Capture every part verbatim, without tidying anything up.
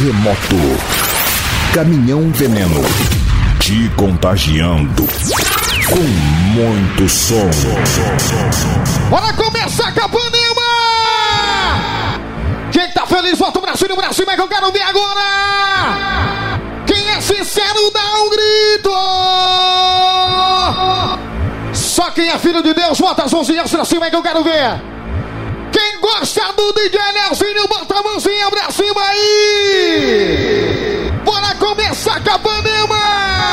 terremoto. Caminhão Veneno, te contagiando com muito som. Bora começar, Capanema! Quem tá feliz, bota o bracinho pra cima, é que eu quero ver agora! Quem é sincero, dá um grito! Só quem é filho de Deus, bota as mãozinhas pra cima, é que eu quero ver! Quem gosta do D J Leozinho, bota a mãozinha pra cima aí! Bora começar, Capanema!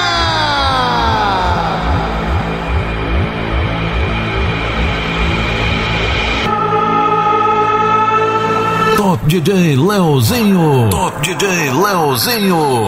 Top D J Leozinho. Top D J Leozinho.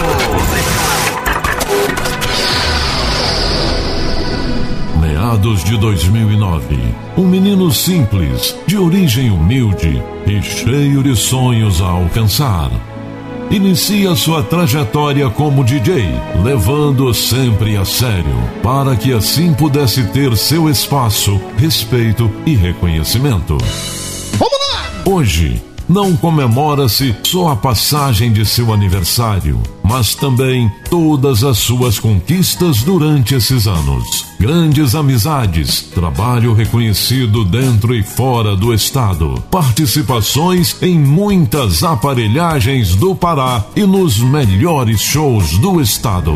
Meados de dois mil e nove, um menino simples, de origem humilde e cheio de sonhos a alcançar. Inicia sua trajetória como D J, levando sempre a sério, para que assim pudesse ter seu espaço, respeito e reconhecimento. Vamos lá! Hoje, não comemora-se só a passagem de seu aniversário, mas também todas as suas conquistas durante esses anos. Grandes amizades, trabalho reconhecido dentro e fora do estado, participações em muitas aparelhagens do Pará e nos melhores shows do estado.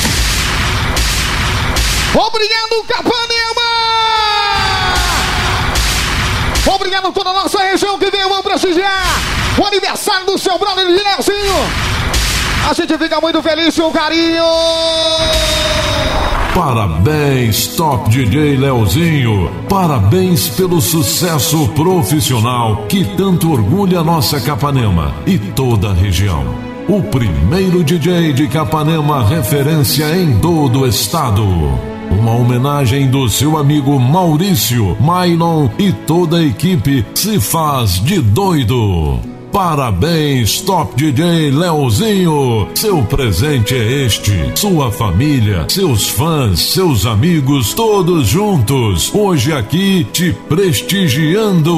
Obrigado, Capanema! Obrigado a toda a nossa região que veio prestigiar o aniversário do seu brother Leozinho. A gente fica muito feliz com o carinho. Parabéns, Top D J Leozinho. Parabéns pelo sucesso profissional que tanto orgulha a nossa Capanema e toda a região. O primeiro D J de Capanema referência em todo o estado. Uma homenagem do seu amigo Maurício, Mailon e toda a equipe se faz de doido. Parabéns, Top D J Leozinho. Seu presente é este. Sua família, seus fãs, seus amigos, todos juntos. Hoje aqui te prestigiando.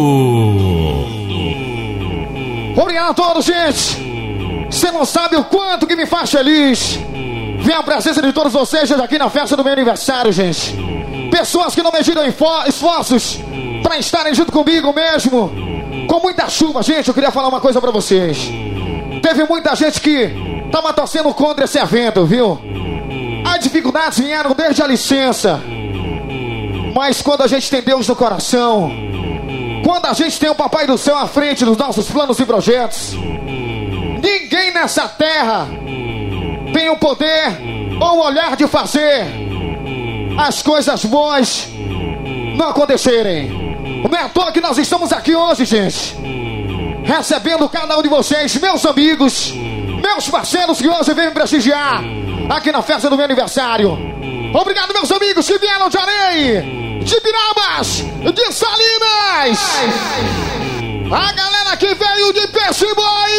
Obrigado a todos, gente. Você não sabe o quanto que me faz feliz ver a presença de todos vocês aqui na festa do meu aniversário, gente. Pessoas que não mediram esforços para estarem junto comigo mesmo. Com muita chuva, gente, eu queria falar uma coisa pra vocês. Teve muita gente que tava torcendo contra esse evento, viu? As dificuldades vieram desde a licença. Mas quando a gente tem Deus no coração, quando a gente tem o Papai do Céu à frente dos nossos planos e projetos, ninguém nessa terra tem o poder ou o olhar de fazer as coisas boas não acontecerem. Não é à toa que nós estamos aqui hoje, gente, recebendo cada um de vocês, meus amigos, meus parceiros que hoje vêm me prestigiar aqui na festa do meu aniversário. Obrigado, meus amigos que vieram de Areia, de Pirabas, de Salinas, a galera que veio de Peixe-Boi,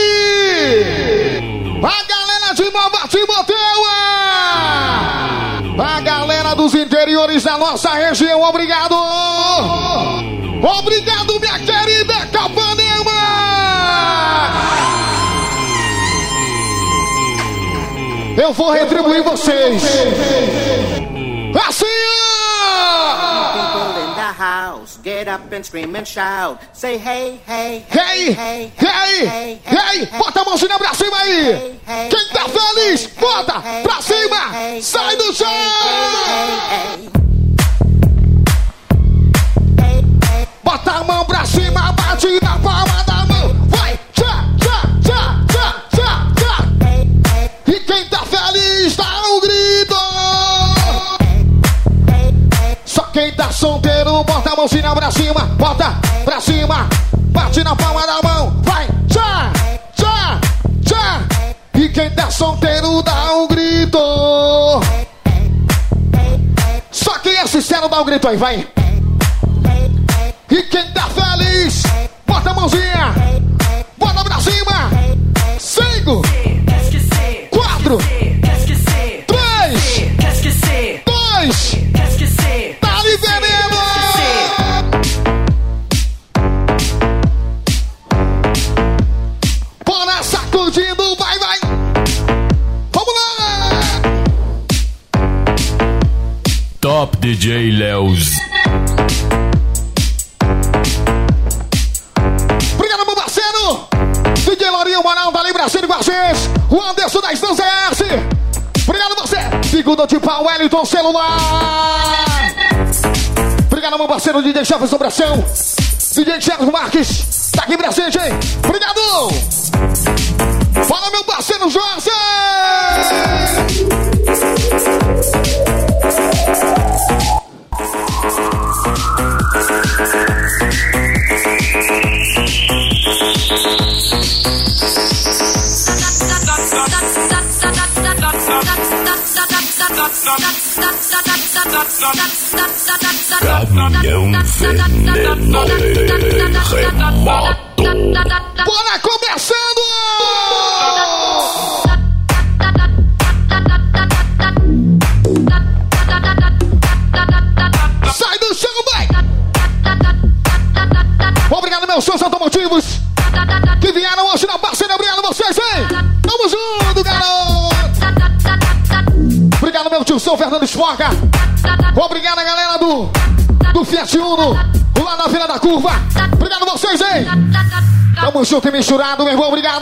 a galera de Nova Timoteua, a galera dos interiores da nossa região. Obrigado! Obrigado, minha querida Capanema! Eu vou retribuir vocês. Assim! People in the house, get up and scream and shout. Say hey, hey, Hey, hey, hey, hey! Bota a mãozinha pra cima aí! Quem tá feliz, bota pra cima! Sai do chão! Bota a mão pra cima, bate na palma da mão. Vai! Tchá, tchá, tchá, tchá, tchá, tchá. E quem tá feliz, dá um grito. Só quem tá solteiro, bota a mãozinha pra cima. Bota pra cima, bate na palma da mão. Vai! Tchá, tchá, tchá. E quem tá solteiro, dá um grito. Só quem é sincero, dá um grito aí, vai! E quem tá feliz, bota a mãozinha, bota pra cima. Cinco, quatro, três, dois, tá ali veneno. Bora sacudindo, vai. Stop D J Leozinho. Obrigado, meu parceiro. D J Lourinho Moral tá ali pra cima com a gente. O Anderson da Estância S. Obrigado você. Figura de pau, Wellington Celular. Obrigado, meu parceiro D J Jefferson Bração. D J Thiago Marques. Tá aqui presente, hein? Obrigado. Fala, meu parceiro Jorge. Caminhão veneno remoto. Bora começando! Sai do chão, vai! Obrigado, meus sons automotivos que vieram hoje na parceria. Obrigado a vocês, hein? Tamo junto, garoto! Obrigado, meu tio São Fernando Esfoca. Obrigado, a galera do, do Fiat Uno, lá na Vila da Curva. Obrigado a vocês, hein? Tamo junto e misturado, meu irmão. Obrigado.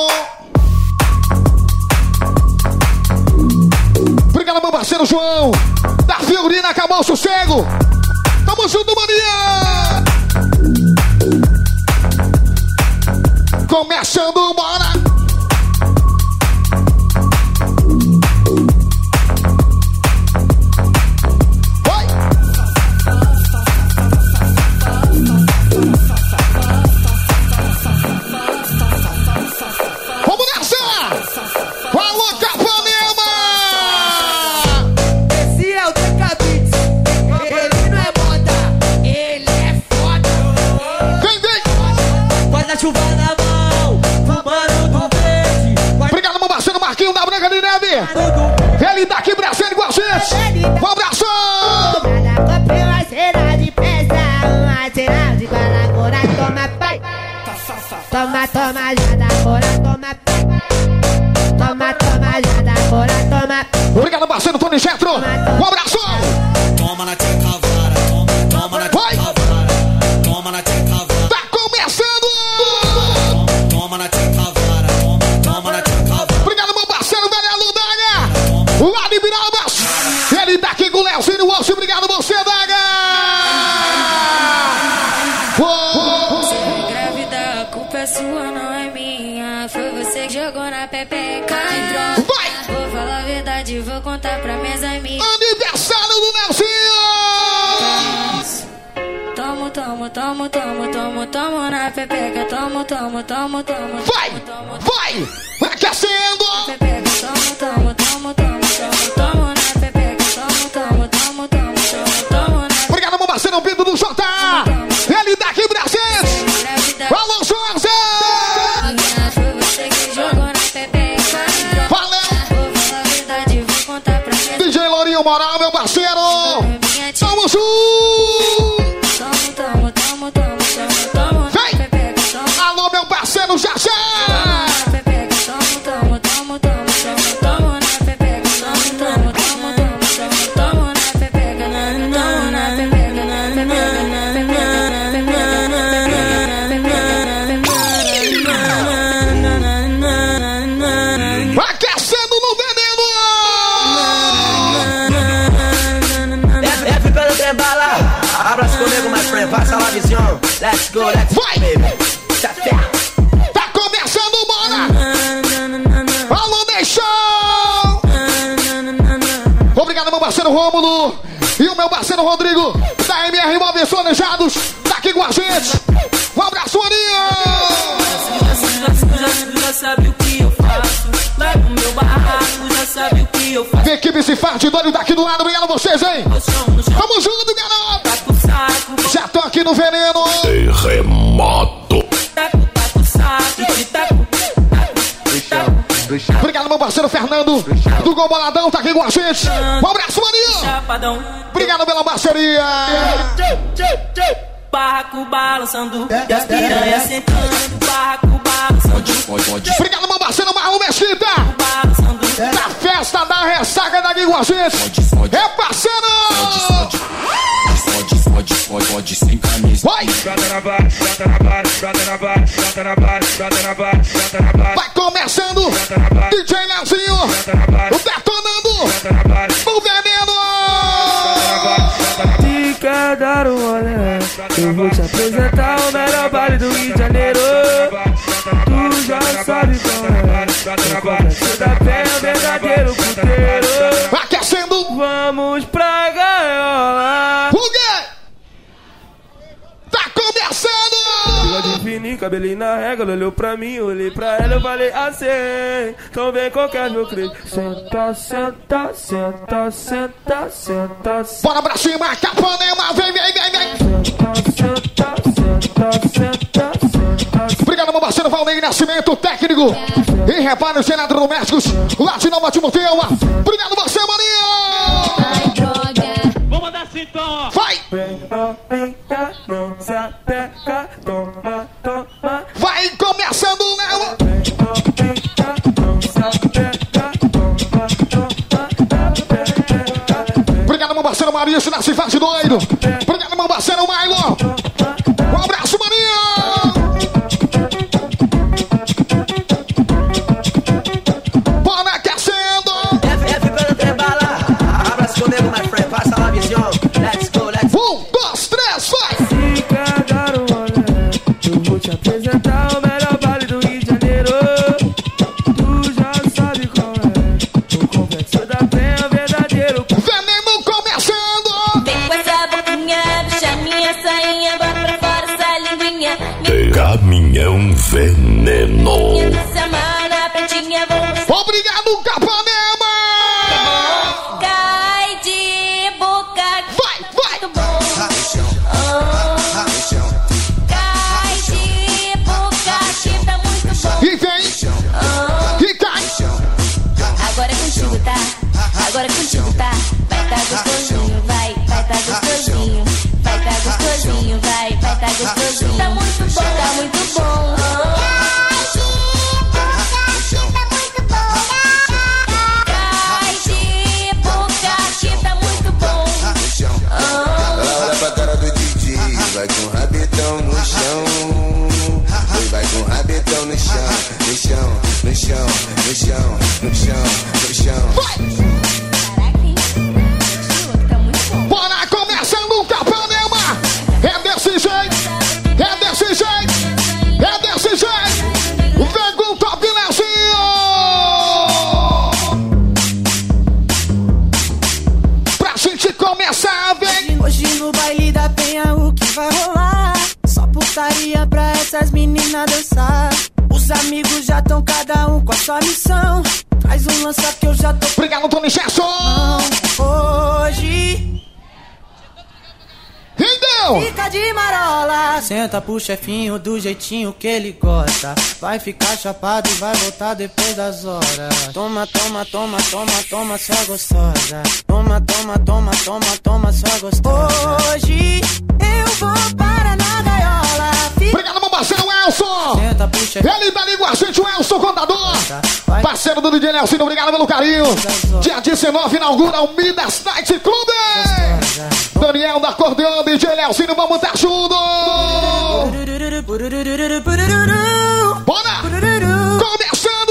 Obrigado, meu parceiro João. Da Fiorina, acabou o sossego. Tamo junto, mania. Começando, bora. Ele tá aqui presente com a gente. Um abraço! Comprei uma cena de presa, uma cena de guaragora, toma pai. Toma, toma, já da cora, toma pai. Toma, toma, já da cora, toma. Obrigado, parceiro Tony Getro. Um abraço! Toma na tia cavara, toma, toma na tia cavara. Toma na tia cavara. Tá começando! Toma na tia cavara, toma, toma na tia cavara. Obrigado, meu parceiro Daniel Ludanha. Lá de Birabas. Ele tá aqui com o Leozinho Osso. Obrigado, você, Daga. Se é grávida, a culpa é sua, não é minha. Foi você que jogou na pepeca. Vai! Vou falar a verdade, vou contar pra minhas amigas. Aniversário do Leozinho! Tomo, tomo, tomo, tomo, tomo, tomo na pepeca. Tomo, tomo, tomo, tomo. Vai! Vai! Aquecendo! Pepeca, tomo, tomo, tomo, tomo, tomo, tomo na pepeca. Tomo, tomo, tomo, tomo, tomo, tomo na. Obrigado, meu parceiro Pedro do J. Ele tá aqui presente! Alô, José! Foi você que jogou na pepeca. Valeu! Vou falar a verdade, vou contar pra minhas D J Lourinho Moral, meu parceiro! Tamo junto! Tomo, tomo, tomo, tomo, tomo, tomo na Vem! pepeca. Tomo Alô, meu parceiro Jajá! na pepeca. Tomo, tomo, tomo, tomo, tomo, tomo na pepeca. Tomo, tomo, tomo, tomo, tomo, tomo na pepeca. Tomo na pepeca, na pepeca, na pepeca, na pepeca. Aquecendo no veneno! F pelo trem bala. Abraço comigo, my friend. Passa lá, visão. Let's go, let's go, Vai! baby. Tá certo. Tá começando, bora! Alô, Neixão! Obrigado, meu parceiro Rômulo e o meu parceiro Rodrigo da M R Móveis Planejados. Tá aqui com a gente. Um abraço, Aninha! Já sabe o que eu faço. Vai no meu barraco, já sabe o que eu faço. Equipe Cifarte, doido daqui do lado. Obrigado a vocês, hein? Tamo junto, garoto! Taco saco, Já tô aqui no veneno. Terremoto. taco, taco saco, te taco, taco, taco. Obrigado, meu parceiro Fernando do Gol Boladão. Tá aqui com a gente. Um abraço, Maninho! Chapadão, Obrigado pela parceria. barraco balançando, e as piranhas sentando, barraco balançando, Obrigado, meu parceiro Marlon Mesquita. balançando, Na festa da ressaca da Guiguá. a gente. É parceiro! Fode, fode, fode, fode sem camisa. Vai! Vai começando! D J Leozinho! Detonando! O veneno! Se quer dar um olé, eu vou te apresentar o melhor baile do Rio de Janeiro. Tu já sabe qual é. O complexo da Penha, verdadeiro puteiro. Aquecendo! Vamos pra gaiola. O quê? Tá começando! Bigode fininho, cabelinho na régua. Ela olhou pra mim, olhei pra ela, eu falei assim. Então vem qualquer meu creio. Senta, senta, senta, senta, senta, senta. Bora pra cima, Capanema, vem, vem, vem, vem. Senta, senta, senta, senta, senta. Obrigado, meu parceiro Valnei Nascimento, técnico. E repara os eletrodomésticos lá de Nova Timoteu. Obrigado, você, Maninho. Vou mandar assim, então. Vai! Não se apeca, toma, toma. Vai começando, Léo. Não se apeca, toma, toma. Obrigado, meu parceiro Maurício, na cidade doido. Obrigado, meu parceiro Mailo. Um abraço, Maninho. Bora aquecendo. F, F pelo Trebala. Abraço comigo, my friend. Passa lá, visão. Let's go, let's go. Um, dois, três, vai. Se quer dar um olé, eu vou te apresentar o melhor baile do Rio de Janeiro. Tu já sabe qual é. O complexo da Penha, verdadeiro. Veneno começando. Vem com essa boquinha, bicha minha sainha, bota pra fora essa linguinha. Caminhão Veneno. Minha se amar na pretinha, vou Obrigado, Capanema. cai de boca. Vai, vai. Muito bom. Oh, cai de boca, que tá muito bom. E vem. Oh, E cai. agora é contigo, tá? Agora é contigo, tá? Vai tá gostosinho, vai, vai tá gostosinho. Vai tá gostosinho, vai, vai tá gostosinho. Tá muito bom, tá muito bom. Cai de boca, que tá muito bom. Ela olha pra cara do D J, vai com o rabetão no chão. Vai, vai com o rabetão no chão, no chão, no chão, no chão, no chão, no chão. Caraca, hein? Tá muito bom. Bora começando o Capanema. É desse jeito. É desse jeito. É desse jeito. Vem com o Top Leozinho. Pra gente começar, vem. Hoje no baile da Penha o que vai rolar? Só putaria pra essas meninas dançar. Os amigos já tão cada um com a sua missão. Faz um lança que eu já tô. Obrigado, Tony Gerson. Hoje Então. fica de marola. Senta pro chefinho do jeitinho que ele gosta. Vai ficar chapado e vai voltar depois das horas. Toma, toma, toma, toma, toma, sua gostosa. Toma, toma, toma, toma, toma, sua gostosa. Hoje eu vou para na gaiola. Fica Obrigado, meu parceiro Elson. Senta pro chefinho. Ele tá ali com a gente, o Elson Contador. Parceiro do D J Nelson, obrigado pelo carinho. Dia dezenove inaugura o Midas Night Club. Daniel da Acordeão, D J Nelson, vamos estar junto. Bora! Começando!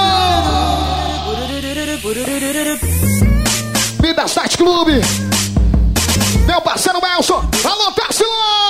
Midas Night Club. Meu parceiro Elson, alô, Tarsilo!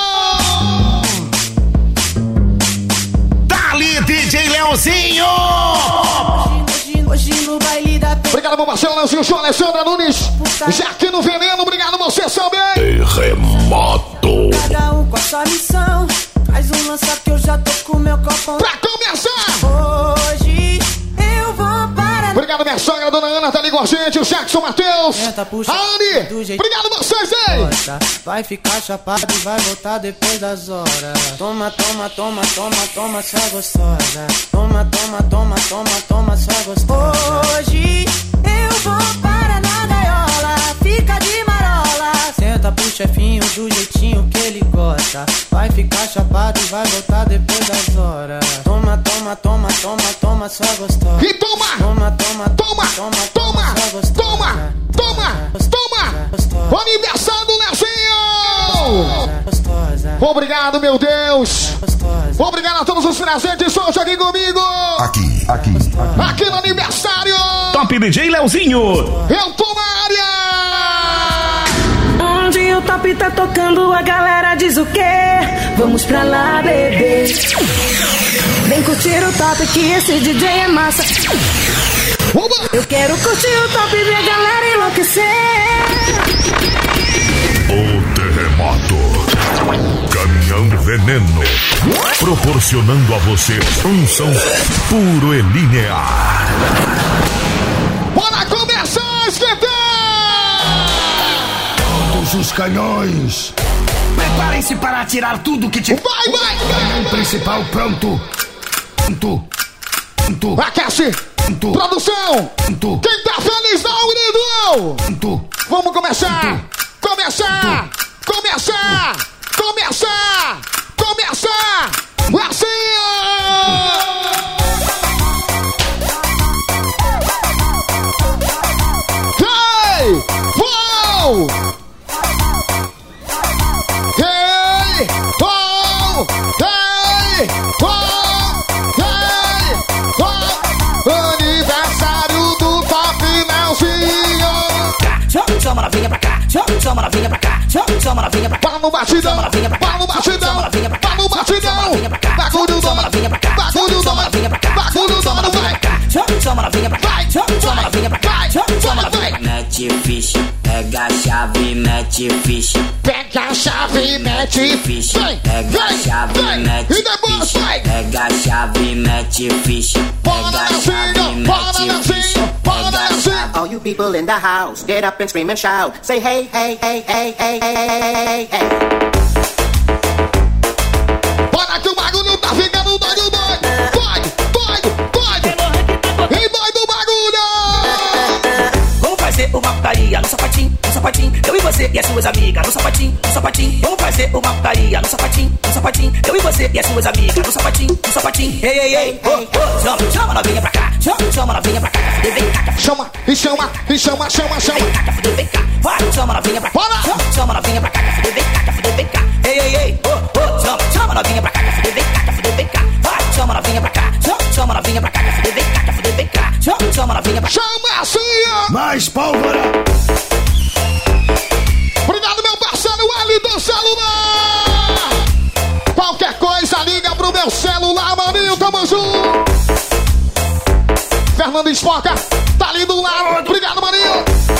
Dali, D J Leozinho! Hoje, hoje no baile da Penha. Obrigado, meu parceiro Leozinho, João Alessandra Nunes. Já aqui no Veneno, obrigado você também. Terremoto. Cada um com a sua missão. Faz um lança que eu já tô com meu copo. Pra começar! Hoje eu vou para. Obrigado, minha sogra, dona Ana, tá ali com a gente. O Jackson Matheus. Senta, puxa, A Anne. do jeito Obrigado vocês, hein? gosta. Vai ficar chapado e vai voltar depois das horas. Toma, toma, toma, toma, toma, sua gostosa. Toma, toma, toma, toma, toma, sua gostosa. Hoje eu vou para na gaiola. Fica de marola. Senta pro chefinho do jeitinho que ele gosta. Vai ficar chapado e vai voltar depois das horas. Toma, toma, toma, toma, toma, sua gostosa. E toma! Toma, toma, Toma! toma, Toma! sua gostosa. Toma! Toma! Aniversário do Lezinho! Obrigado, meu Deus! Obrigado a todos os presentes hoje aqui comigo! Aqui, aqui, aqui. Aqui no aniversário! Top D J Leozinho! Eu tô na área! Onde o top tá tocando, a galera diz o quê? Vamos pra lá, bebê. Vem curtir o top que esse D J é massa. Eu quero curtir o top e ver a galera enlouquecer. O terremoto. Caminhão Veneno. Proporcionando a você um som puro e linear. Bora começar a esquentar! Todos os canhões. Preparem-se para atirar tudo que tiver. Vai, vai! Canhão principal pronto. Pronto. Pronto. Aquece! Pronto. Produção! Pronto. Quem tá feliz dá um grito! Pronto. Vamos começar! Pronto. Começar! Começar! Começar! Começar! Assim! Hey! Uou! Hey! Uou! Hey! Uou! Hey! Uou! Aniversário do Top Leozinho! Chama novinha pra cá, chama novinha pra cá, chama novinha pra cá. Para no batidão, para no batidão, para no batidão. Bagulho do novinha pra cá, bagulho do novinha pra cá, bagulho do novinha pra cá. Chama novinha pra cá, chama novinha pra cá, chama novinha pra cá. Mete ficha, pega a chave, mete ficha. Pega a chave, mete ficha. Pega a chave, mete ficha. Pega a chave, mete ficha. Pega a chave, mete ficha. Pega a chave. All you people in the house, get up and scream and shout. Say hey, hey, hey, hey, hey, hey, hey, hey. Bora que o bagulho tá ficando doido, doido. Doido, doido, doido. E doido o bagulho. Vamos fazer uma putaria no sapatinho, no sapatinho. Eu e você e as suas amigas no sapatinho, no sapatinho. Vamos fazer uma putaria no sapatinho, no sapatinho. Eu e você e as suas amigas no sapatinho, no sapatinho. Ei, ei, ei, oh, oh. Chama, chama novinha pra cá, chama, chama novinha pra cá. Vem cá, chama, e chama, e chama, chama, chama. Vem cá, vem cá, vai, chama novinha pra cá. Chama, chama novinha pra cá, vem cá, vem cá. Ei, ei, ei, oh, oh. Chama, chama novinha pra cá, vem cá, vem cá. Vai, chama novinha pra cá, chama, chama novinha pra cá, vem cá, vem cá. Chama, chama novinha pra cá. Chama assim, ó. Mais pólvora. Obrigado, meu parceiro L do celular. Qualquer coisa, liga pro meu celular, maninho, tamo junto. Fernando Espoca, tá ali do lado. Obrigado, maninho.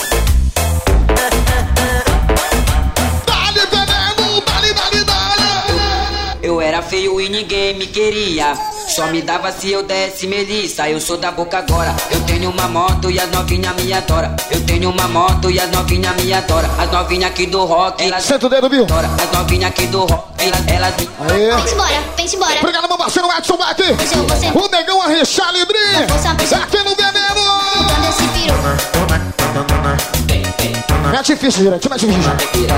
Dali, veneno, dali, dali, dali. Eu era feio e ninguém me queria. Só me dava se eu desse melissa. Eu sou da boca agora. Eu tenho uma moto e as novinhas me adoram. Eu tenho uma moto e as novinhas me adoram. As novinhas aqui do rock, elas... Senta o dedo, viu? As novinhas aqui do rock, elas... elas me... Aê. Vem-se embora, vem-se embora. Obrigado, meu parceiro Edson Beck. Você, você. O negão Arrechar Libri. Aqui no Veneno. Dando esse piru. É difícil, direto, é difícil.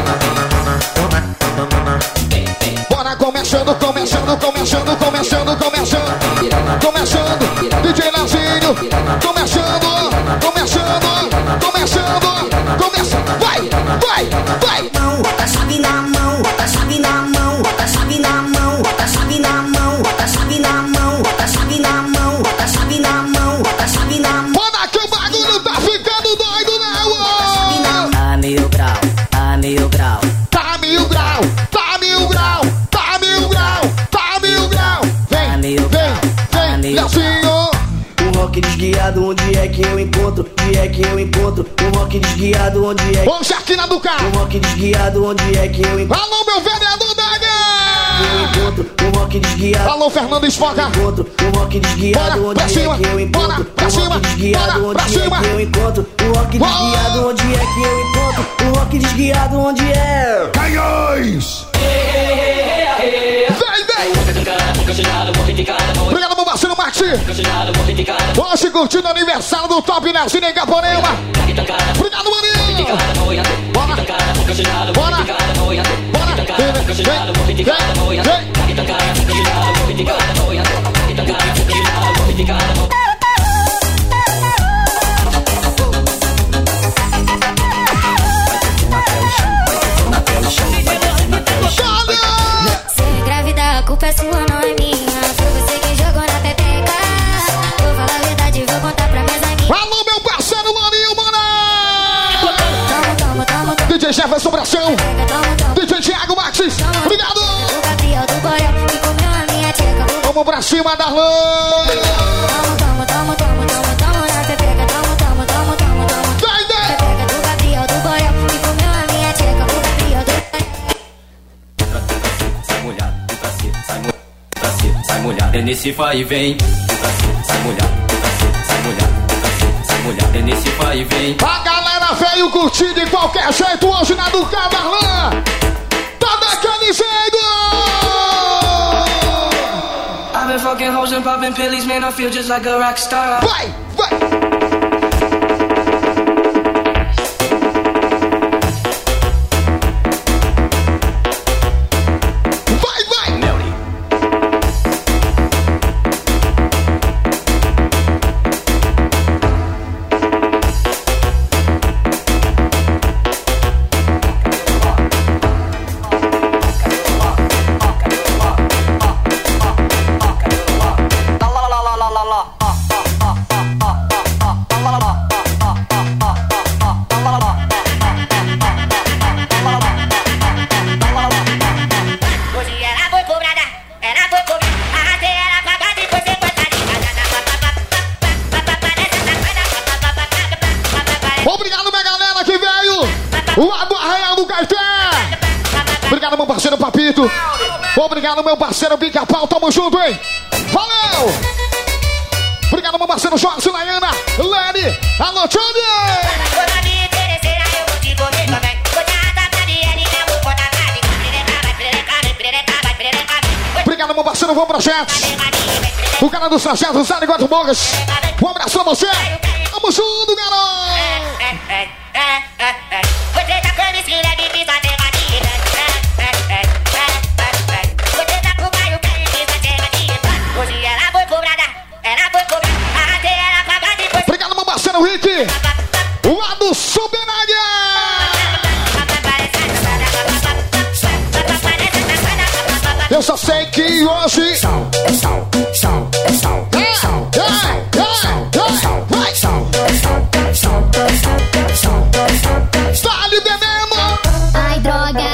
Bora começando, começando, começando, começando, começando. Começando, D J Leozinho. Começando, começando, começando, começando. Vai, vai, vai. Bota a chave na mão, bota a chave na mão, bota a chave na mão, bota a chave na mão, bota a chave na mão, bota a chave na mão, bota a chave na mão, bota a chave na mão. Bora que o bagulho tá ficando doido, né? Tá mil grau, tá mil grau. Tá mil grau, tá mil grau, tá mil grau, tá mil grau. Vem, vem, vem, Leozinho. Um rock desguiado, onde é que eu encontro? Onde é que eu encontro? Um rock desguiado, onde é que... Ô, Jaquina do carro. Um rock desguiado, onde é que eu encontro? Alô, meu vereador da Eu encontro, um rock desguiado. Alô, Fernando Espoca. Encontro, um rock desguiado, bora, onde é cima, que eu encontro? bora, pra um cima, rock desguiado, bora, onde pra é cima. que eu encontro? Um rock desguiado, onde é que eu encontro? Um rock desguiado, onde é? Canhões. Vem, vem. Obrigado, meu parceiro Mati. Hoje curtindo o aniversário do Top Leozinho em Caponema. Obrigado, maninho. Bora, bora, bora. Vem, vem, vem, vem. J Jefferson Bração, D J Thiago Maxis, obrigado! Vamos pra cima, Darlan! Sai molhado, é nesse vai e vem. Sai molhado, sai molhado, sai molhado, é nesse vai e vem. A galera veio curtir de qualquer jeito hoje na do Cadarlan. Tá daquele jeito! I've been fucking hoes and popping pillies, man, I feel just like a rock star. Vai, vai! Obrigado, meu parceiro Pica-Pau, tamo junto, hein? Valeu! Obrigado, meu parceiro Jorge, Laiana, Lene, alô, Tchone! Obrigado, meu parceiro Vão Projetos. O cara do Sargento, Zé de Quatro Bogas. Um abraço a você. Tamo junto, garoto! Você tá com esse leve pisa negativa. Hoje ela foi cobrada, ela foi cobrada, até ela pagar depois. Obrigado, meu parceiro Rick. Lá do Supernádia. Eu só sei que hoje sal, é sal, sal, é sal, é sal, é sal, é sal, é sal, vai sal, é sal, é sal, é sal, é sal, é sal. Está ali bebendo. Ai, droga.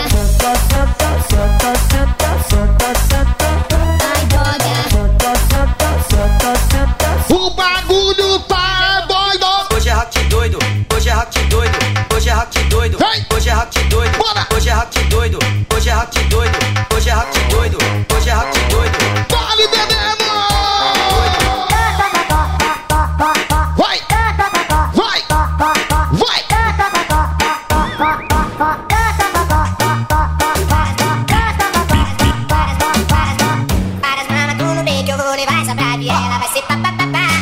O bagulho tá doido. Hoje é hack doido, hoje é hack doido, hoje é hack doido, hoje é hack doido, hoje é hack doido, hoje é hack doido, hoje é hack doido, hoje é hack doido. Dale, veneno! Vai! Vai! Vai! Para as mamas do no meio que eu vou levar essa pra ela vai ser papapá.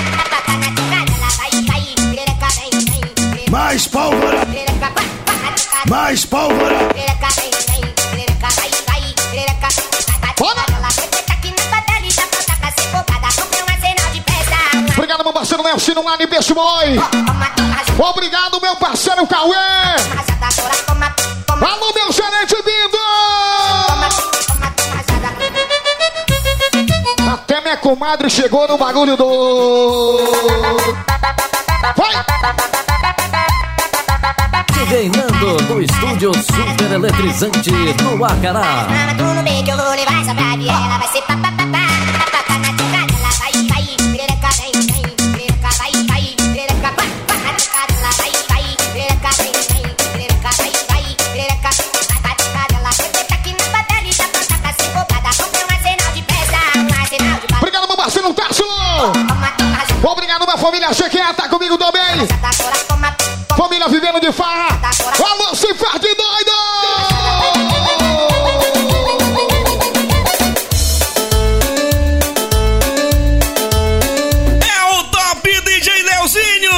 Mais pólvora! Mais pólvora! Bora! Obrigado, meu parceiro Nelson, lá de Peixe Boy. Obrigado, meu parceiro Cauê. Alô, meu gerente Bindo. Até minha comadre chegou no bagulho do... Vai! D J Nando no estúdio super eletrizante no Acará. Tudo bem que eu vou levar essa pra ela vai ser papapá. Papapá na tocada, ela vai cair. Perereca vem, vem. Perereca vai cair. Perereca pá, pá na tocada, ela vai cair. Perereca vem, vem. Perereca vai cair. Perereca pá na tocada, ela vai cair. Aqui na batalha da planta tá se bobada. Comprei um arsenal de peça, um arsenal de bala. Obrigado, meu parceiro Tássio. Obrigado, minha família G Q A, tá comigo também. Família vivendo de farra. Alô, se faz de doido! É o top D J Leozinho!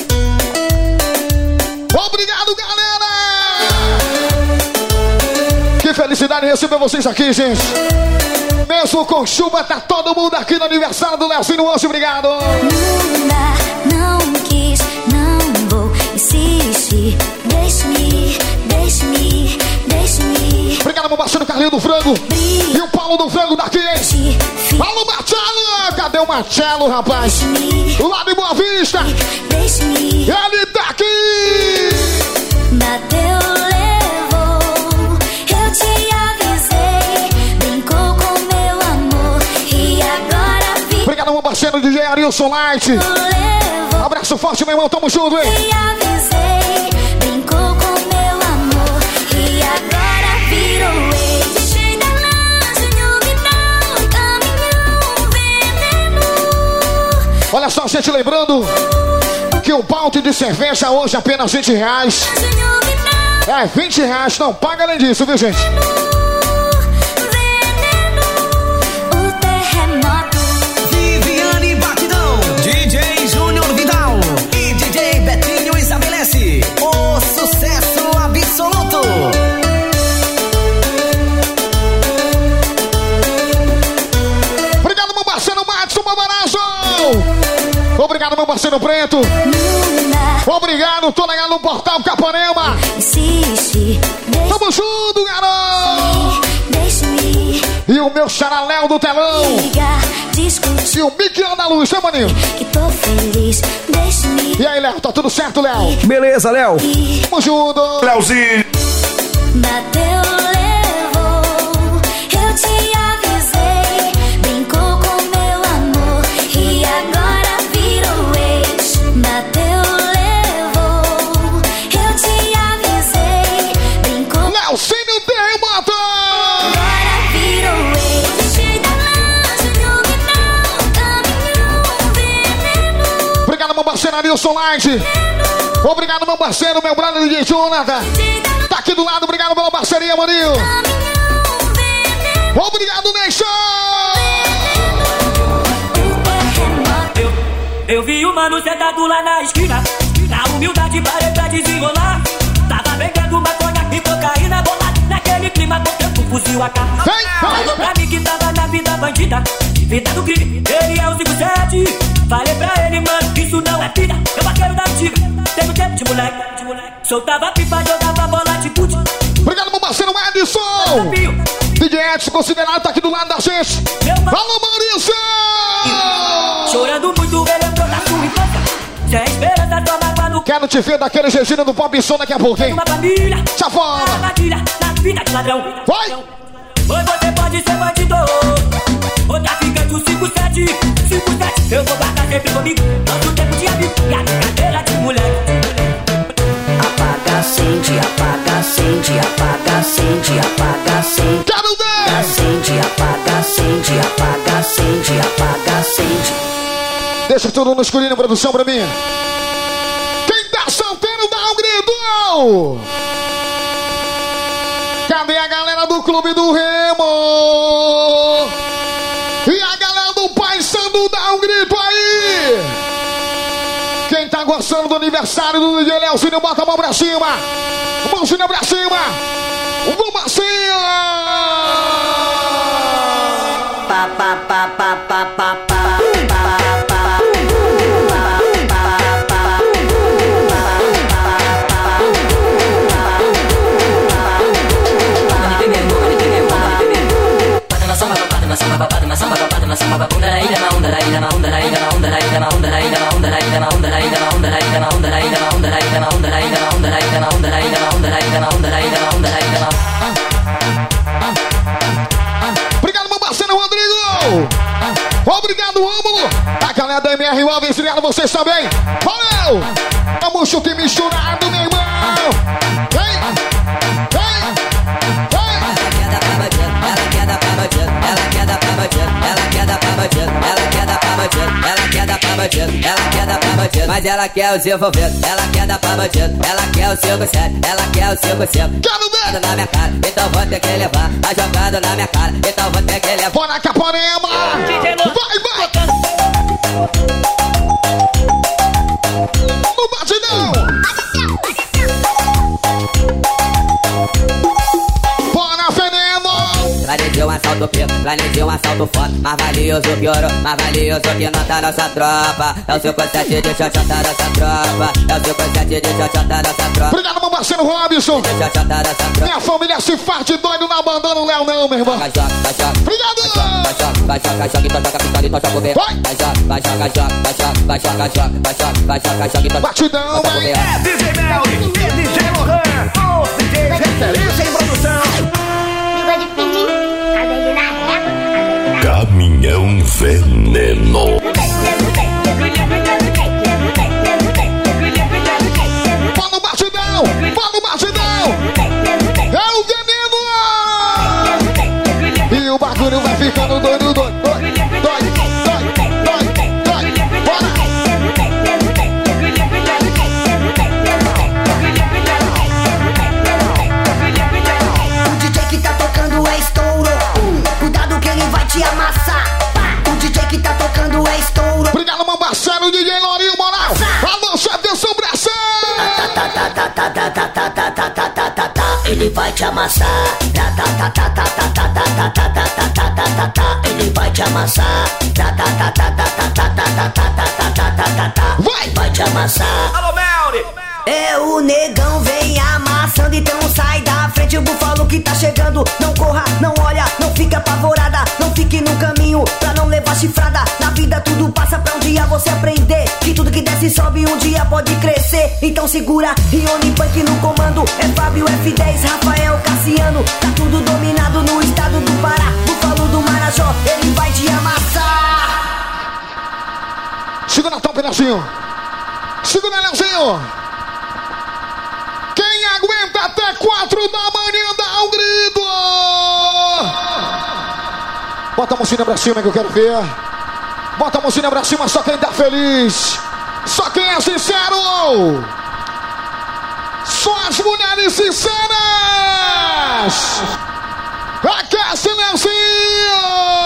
Obrigado, galera! Que felicidade receber vocês aqui, gente. Mesmo com chuva, tá todo mundo aqui no aniversário do Leozinho hoje. Obrigado! Não dá, não quis, não vou insistir. Deixe-me, deixe-me, deixe-me. Obrigado, meu parceiro Carlinho do Frango. Bri. E o Paulo do Frango daqui, hein? Paulo Marcelo! Cadê o Marcelo, rapaz? Lá de Boa Vista! Ele tá aqui! Bateu, levou. J Arilson Light. Abraço forte, meu irmão, tamo junto, hein? Te avisei, brincou com meu amor e agora virou ex. Deixei da lanche no guidão, caminhão, veneno. Olha só, gente, lembrando que o balde de cerveja hoje é apenas vinte reais. É, vinte reais, não paga além disso, viu, gente? Viviane Batidão, D J Júnior Vidal e D J Betinho estabelece o sucesso absoluto. Obrigado, meu parceiro Madison Barbarazo. Obrigado, meu parceiro Preto. Obrigado, tô ligado no Portal Capanema. Tamo junto, garoto. E o meu charaléu do telão. E o Miquel da Luz, tá, maninho? E aí, Léo, tá tudo certo, Léo? Beleza, Léo. Tamo junto. Léozinho. Bateu, levou, eu te avisei, brincou com meu amor e agora virou ex. Bateu, levou, eu te avisei, brincou. Léozinho Terremoto! Agora virou ex. Deixei da lanche no guidão, caminhão, veneno. Obrigado, meu parceiro Arilson Light. Obrigado, meu parceiro, meu brother D J Jonathan. Tá aqui do lado, obrigado pela parceria, maninho. Obrigado, Nation! Eu, eu vi o mano sentado lá na esquina. Na humildade parei pra desenrolar. Tava vendendo maconha e cocaína bolada. Naquele clima, botando um fuzil a carro. Falou pra mim que tava na vida bandida. Vida do crime, ele é o cinco sete. Falei pra ele, mano, que isso não é vida. Eu vaqueiro da antiga, tenho tempo de moleque, de moleque. Soltava pipa, jogava bola de put. Obrigado, meu parceiro Edson. D J Edson, considerado, tá aqui do lado da gente. Alô, Maurício! Chorando muito, ele lembrou da sua infância. Sem esperança, toma pra no... Quero te ver daquele jeitinho do Pop Som daqui a pouco, hein? Uma família, tchau fora. Armadilha na vida de ladrão. Vai! Hoje você pode ser bandido. Ou traficante do cinco sete. cinco sete, eu vou guardar sempre comigo. Nosso tempo de amigo e a brincadeira de moleque. Apaga, acende, apaga, acende, apaga, acende, apaga, acende. Quero ver! Acende, apaga, acende, apaga, acende, apaga, acende. Deixa tudo no escurinho, produção, pra mim. Quem tá solteiro dá um grito! Cadê a galera do Clube do Remo? E a galera do Pai Sandu dá um grito aí! Quem tá gostando do aniversário do D J Leozinho, bota a mão pra cima! Mãozinha pra cima! Vamos assim! Pa, pa, pa, pa, pa, pa, pa. Na samba babada, na samba babada, na samba babunda, na ilha, na onda, na ilha, na onda, na ilha, na onda, na ilha, na onda, na ilha, na onda, na ilha, na onda, na ilha, na onda, na ilha, na onda, na ilha, na onda, na ilha, na onda, na ilha, na onda, na ilha, na onda, na ilha, na onda, na ilha, na onda, na ilha, na onda, na ilha, na Obrigado, meu parceiro Rodrigo! Obrigado, Âmulo! A galera da M R Móveis, obrigado vocês também! Valeu! Vamos chute misturado, meu irmão! Vem! Vem! Ela quer dar pra bandido, ela quer dar pra bandido, ela quer dar pra bandido, ela quer dar pra bandido, ela quer dar pra bandido, ela quer dar pra bandido, mas ela quer os envolvidos, ela quer dar pra bandido, ela quer o cinco sete, ela quer o cinco cinco. Quero ver! Na minha cara, então vou ter que levar, tá jogando na minha cara, então vou ter que levar. Bora, Capanema! Vai, vai! No batidão! Bora, veneno! Planejei um assalto preto, planejei um assalto foda, mais valioso que ouro, mais valioso que nota nossa tropa. É o cinco sete de xoxota nossa tropa, é o cinco sete de xoxota nossa tropa. Obrigado, meu parceiro Robson! Minha família se faz de doido, não abandona o Léo não, meu irmão! Obrigado! Vai choque, vai choque, vai choque, então choca a pistola e tocha comer. Vai choque, vai choque, vai choque, vai choque, vai choque, vai choque, vai choque, vai choque, vai choque, então batidão, comer. É D J Melly, é D J Lohan, os D Js referência em produção. Ligou de pedir, a vez na régua, Caminhão Veneno. a vez na régua. te amassar. Tá, tá, tá, tá, tá, tá, tá, tá, tá, tá, tá, tá, tá, tá, tá, tá. Ele vai te amassar. Tá, tá, tá, tá, tá, tá, tá, tá, tá, tá, tá, tá, tá, tá, tá, tá. Vai, vai te amassar. Alô, Melri! É o negão vem amassando, então sai da frente. O búfalo que tá chegando, não corra, não olha, não fica apavorada. Não fique no caminho pra não levar chifrada. Na vida tudo passa pra um dia você aprender que tudo que desce sobe um dia pode crescer. Então segura, Rione Punk no comando. É Fábio F dez, Rafael Cassiano. Tá tudo dominado no estado do Pará. Búfalo do Marajó, ele vai te amassar. Segura a top, Leozinho. Segura, Leozinho. Quem aguenta até quatro da manhã dá um grito. Bota a mãozinha pra cima que eu quero ver. Bota a mãozinha pra cima, só quem tá feliz. Só quem é sincero. Só as mulheres sinceras. Aquece, Leozinho.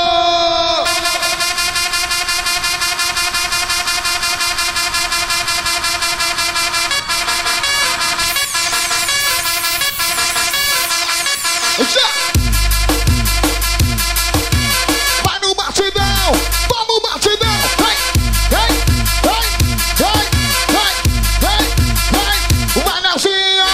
Vai no batidão, vamos no batidão. Vai, vai, vai, vai, vai, vai, vai, vai, Leozinho.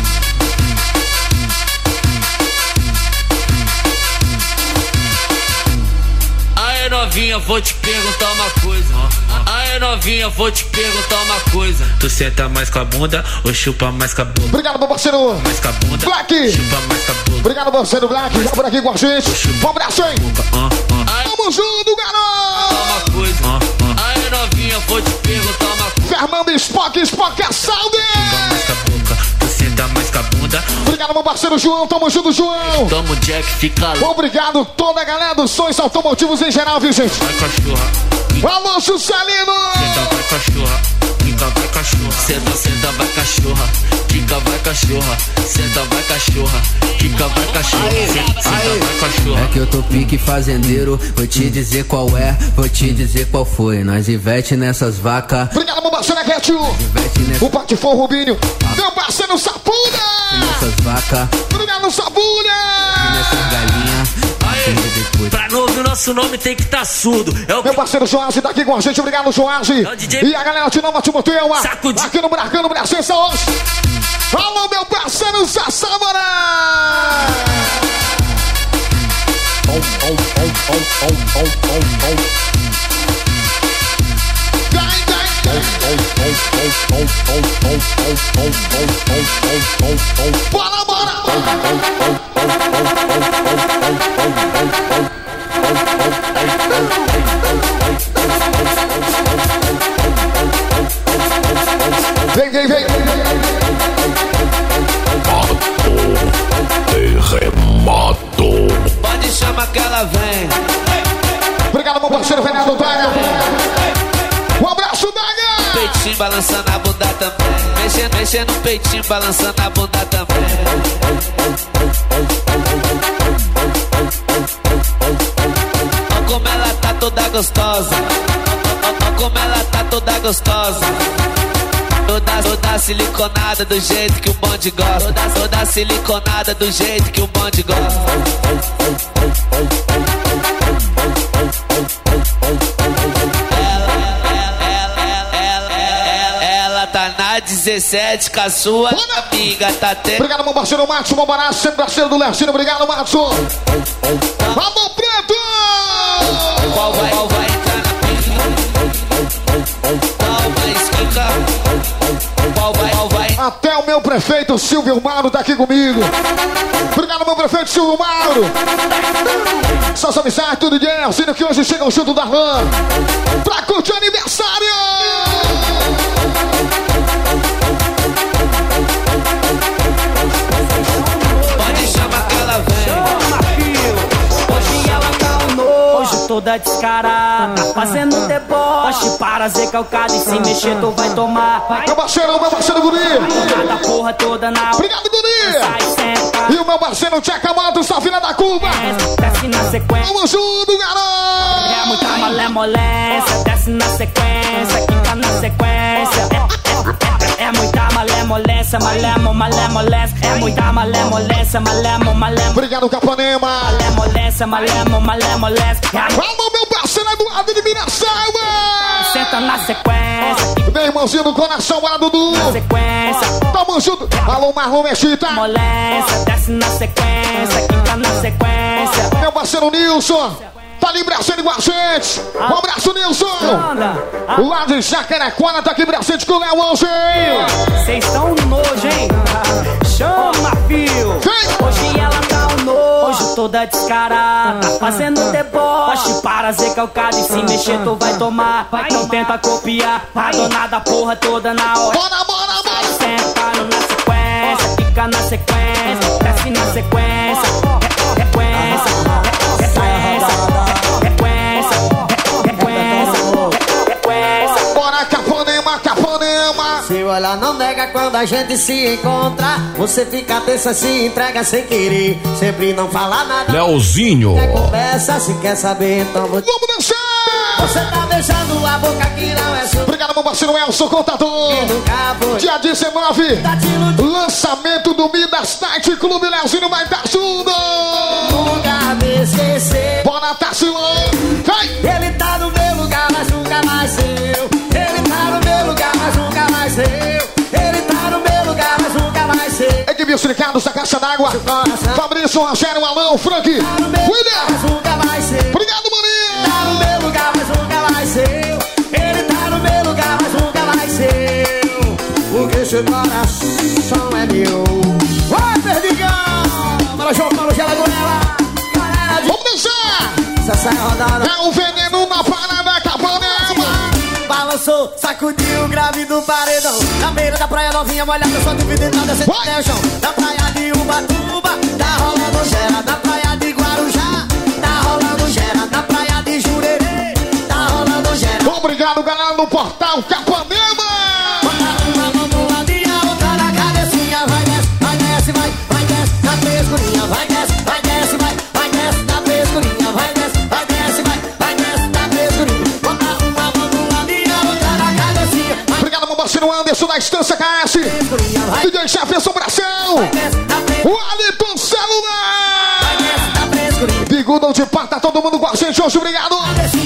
Aí novinha, vou te perguntar uma coisa. Aí novinha, vou te perguntar uma coisa. Tu senta mais com a bunda ou chupa mais com a bunda? Obrigado, meu parceiro mais com a bunda. Black. Chupa mais com a bunda. Obrigado, parceiro Black. Já por aqui com a gente. Um abraço, hein? Uh, uh. Tamo junto, garoto. Uma coisa. Uh, uh. Aí novinha, vou te perguntar uma coisa. Fernando Spock, Spock é salve. Chupa mais com a boca. Tu senta mais com a bunda. Obrigado, meu parceiro João. Tamo junto, João. Tamo Jack, fica lá. Obrigado toda a galera dos sonhos automotivos em geral, viu, gente? Vai, cachorra. Alô, Juscelino! Senta, vai, cachorra. Fica, vai, cachorra. Senta, senta, vai, cachorra. Fica, vai, cachorra. Senta, vai, cachorra. Fica, vai, cachorra. Senta, senta, vai, cachorra. É que eu tô pique fazendeiro. Vou te dizer qual é, vou te dizer qual foi. Nós investe nessas vacas. Obrigado, meu parceiro Nequete. O Patifão Rubinho. Meu parceiro Sapulha. Nessas vacas. Obrigado, Sapulha. Nessas galinhas. Pra novo o nosso nome tem que estar tá surdo. É o meu parceiro Joás tá aqui com a gente. Obrigado, Joás. É e a galera de Nova Timoteu. Aqui no Bracano, Brasil, hoje. Alô, meu parceiro Sassamara. Bora, bora. Vem, vem, vem. Terremoto. Pode chamar que ela vem. Obrigado, meu parceiro Fernando Daga. Um abraço, Daga. Peitinho balançando a bunda também. Mexendo, mexendo o peitinho balançando a bunda também. Olha como ela tá toda gostosa. Olha como ela tá toda gostosa. Toda, toda siliconada do jeito que o bonde gosta. Toda, toda siliconada do jeito que o bonde gosta. Ela, ela, ela, ela, ela tá na dezessete com a sua amiga, tá tendo. Obrigado, meu parceiro Matos, meu barato, sempre parceiro do Lercino. Obrigado, Matos. Vamos, preto! Qual vai, qual vai entrar na pista? Qual vai esquicar? Qual vai, qual vai? Até o meu prefeito Silvio Mauro tá aqui comigo. Obrigado, meu prefeito Silvio Mauro. Só amizade, tudo de Lercino que hoje chegam junto da rã pra curtir o aniversário. Pode chamar que ela vem. Hoje ela tá um novo. Hoje toda descarada, fazendo deboche. Para ser calcada e se mexer tu vai tomar. Meu parceiro, meu parceiro Guri. Cada porra toda na. Obrigado, Guri. E o meu parceiro Tcheca Matos, a filha da Cuba. Desce na sequência. Vamos junto, garoto. É muita malemolência. Desce na sequência, quica na sequência. É, é, é, é muita malemolência. moléstia, malemo, malé, moléstia. É muita malé, moléstia, malemo, malé. Obrigado, Capanema. Malé, moléstia, malemo, malé, moléstia. Alô, meu parceiro Eduardo de Miraçaba. Senta na sequência. Meu irmãozinho do coração, lá, Dudu. Na sequência. Tamo junto. Alô, Marlon Mesquita. Moléstia, desce na sequência. Quica na sequência. Meu parceiro Nilson. Tá ali Brasília com a gente. Um abraço, Nilson. Lá de Jacarequara tá aqui Brasília com o Léo hoje. Vocês estão no nojo, hein? Chama, fio. Hoje ela tá um nojo, toda descarada. Fazendo deboche para ser calcada. E se mexer, tu vai tomar. Não tenta copiar. A dona da porra toda na hora. Bora, bora, bora. Sentando na sequência. Fica na sequência. Desce na sequência. Sequência. Bora, Capanema, Capanema. Se olhar não nega quando a gente se encontra. Você fica tensa, se entrega sem querer. Sempre não fala nada. Leozinho. Quer conversa, se quer saber, então vou... Vamos dançar. Você tá beijando a boca que não é sua. Obrigado, meu parceiro Elson, contador. Dia dezenove, tá lançamento do Midas Night Clube. Leozinho vai dar tudo. Nunca me esquecer. Bora, Tassilão. Vai. Ele tá no meu lugar, mas nunca mais seu. Ele tá no meu lugar, mas nunca mais seu. Ele tá no meu lugar, mas nunca mais seu. Equipe os Ricardos da Caixa d'Água. Fabrício, Rogério, Alão, Frank, William. Obrigado, maninho. Tá no meu lugar, mas nunca mais seu. Ele tá no meu lugar, mas nunca mais seu. Porque seu coração é meu. Vai, Perdigão. Bora, João Paulo, gela com ela. Vamos dançar. Essa sai rodada. É o veneno na parada, Capanema. Balançou, sacudiu, grave do paredão. Na beira da praia novinha, molhada, só duvidando nada, sem até o chão. Na praia de Ubatuba, tá rolando gera. Na praia de Guarujá, tá rolando gera. Na praia de Jurerê, tá rolando gera. Obrigado, galera do portal Capanema. Bota uma mão pro lado e a outra na cabecinha. Vai, desce, vai, desce, vai, vai, desce, na frescurinha. Vai, desce, vai, desce, vai, vai, desce, na frescurinha. Vai, desce, vai, desce, vai, vai, desce, na frescurinha. Bota uma mão pro lado e a outra na cabecinha. Obrigado, meu parceiro Anderson da Estância K S. D J Chefe Assombração. O Aliton Celular. Bigudão de pá, tá todo mundo com a gente hoje, obrigado.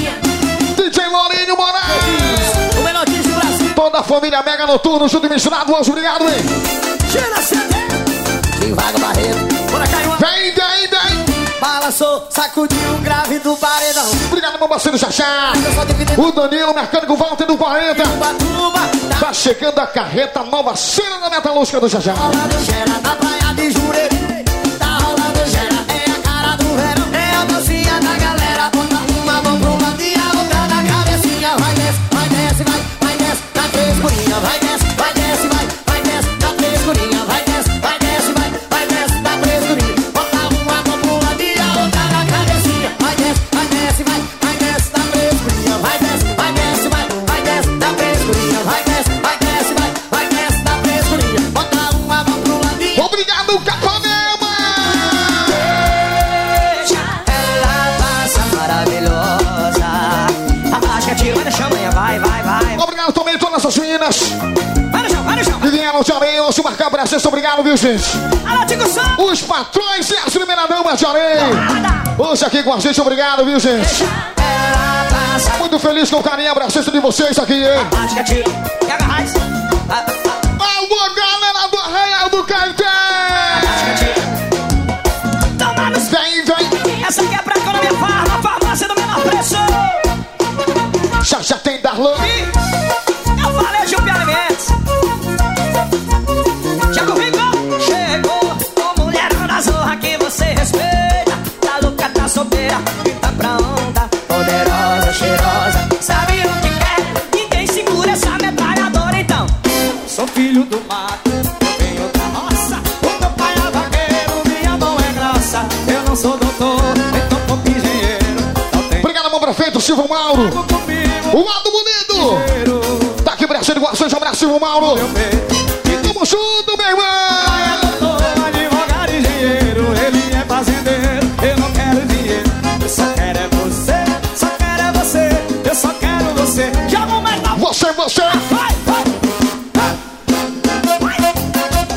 D J Lourinho Moraes. O melhor disco do Brasil. Toda a família Mega Noturno, junto e misturado hoje, obrigado, hein. Tira C D. Devaga Barreto. Bora cair uma. Vem, vem, vem. Balançou, sacudiu, grave do paredão. Obrigado, meu parceiro Xaxá. O Danilo, mecânico Walter do quarenta. Tá chegando a carreta nova cena da metalúrgica do Xaxá. Tá rolando gera na praia de Jurerê. Tá rolando gera, é a cara do verão. É a dancinha da galera. Bota uma mão pro lado e a outra na cabecinha. Vai, desce, vai, desce, vai, vai, desce, na frescurinha. Vai, desce, vai, desce, vai, vai, desce, na frescurinha. Vai, desce, vai, desce, vai, vai, desce, na frescurinha. Bota uma mão pro lado e a outra na cabecinha. Vai, desce, vai, desce, vai, vai, desce, na frescurinha. Vai, desce, vai, desce, vai, vai, desce, na frescurinha. Vai, desce, vai, desce, vai, vai, desce, na frescurinha. Bota uma mão pro lado e... Obrigado, Capanema! Ela passa maravilhosa. Abaixa, tira, vai deixar amanhã, vai, vai, vai. Obrigado também a todas as meninas. Vai no chão, vai no chão. Que vieram de areia hoje marcar pra vocês, obrigado, viu, gente? Alô, Tico Som. Os patrões e as primeiras damas de areia. Hoje aqui com a gente, obrigado, viu, gente? Ela passa. Muito feliz com o carinho e abraço de vocês aqui, hein? Abaixa, tira, pega mais. Alô, galera do Arraial do Caeté! Toma nos... Vem, vem! Essa aqui é pra economia farma, farmácia do menor preço. Já, já tem Darlan. Eu falei de Jupi Alimentos. Já comigo? Chegou, ô mulherada zorra que você respeita. Tá louca, tá solteira, e tá pra onda. Poderosa, cheirosa, sabe o que quer? Ninguém segura essa metralhadora, então. Sou filho do mato, eu venho da roça. O meu pai é vaqueiro, minha mão é grossa. Eu não sou doutor, nem tô pouco engenheiro. Obrigado, meu prefeito Silvio Mauro. O lado bonito. Tá aqui presente com a gente, abraço, Silvio Mauro. Tamo junto, meu irmão. Advogado, engenheiro, ele é fazendeiro. Eu não quero dinheiro, eu só quero é você. Só quero é você, eu só quero você. Joga o mais na... Você, você. Vai, vai.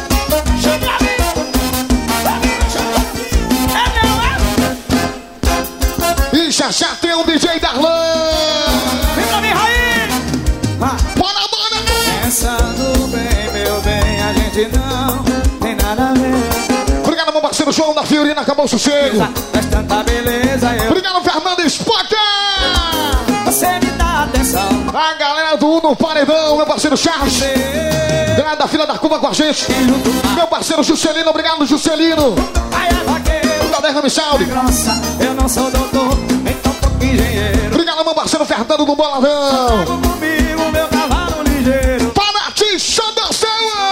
João da Fiorina, acabou o sossego. Mas tanta beleza eu... Obrigado, Fernando Spock. Você me dá atenção. A galera do Uno Paredão, meu parceiro Charles. Galera da fila da curva com a gente. Meu parceiro Juscelino, obrigado, Juscelino. Derrame salve. Eu não sou doutor, nem tampouco engenheiro. Obrigado, meu parceiro Fernando do Boladão. Trago comigo meu cavalo ligeiro. Para ti, Sandação.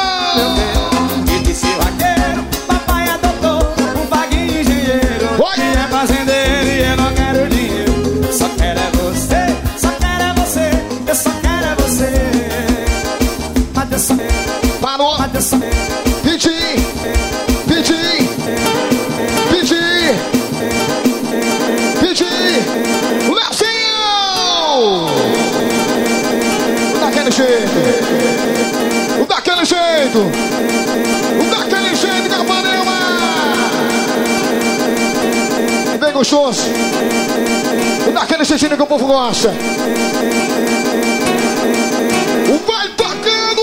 E disse vaqueiro, papai adotou um vaguinho engenheiro. Oi. Que é fazendeiro e eu não quero dinheiro. Só quero é você, só quero é você. Eu só quero é você. Mas eu só parou. Mas eu só Pedi, pedi. Pedi! Leozinho! Daquele jeito! Daquele jeito! Daquele jeito, Capanema! Bem gostoso! Daquele jeitinho que o povo gosta! Vai tocando!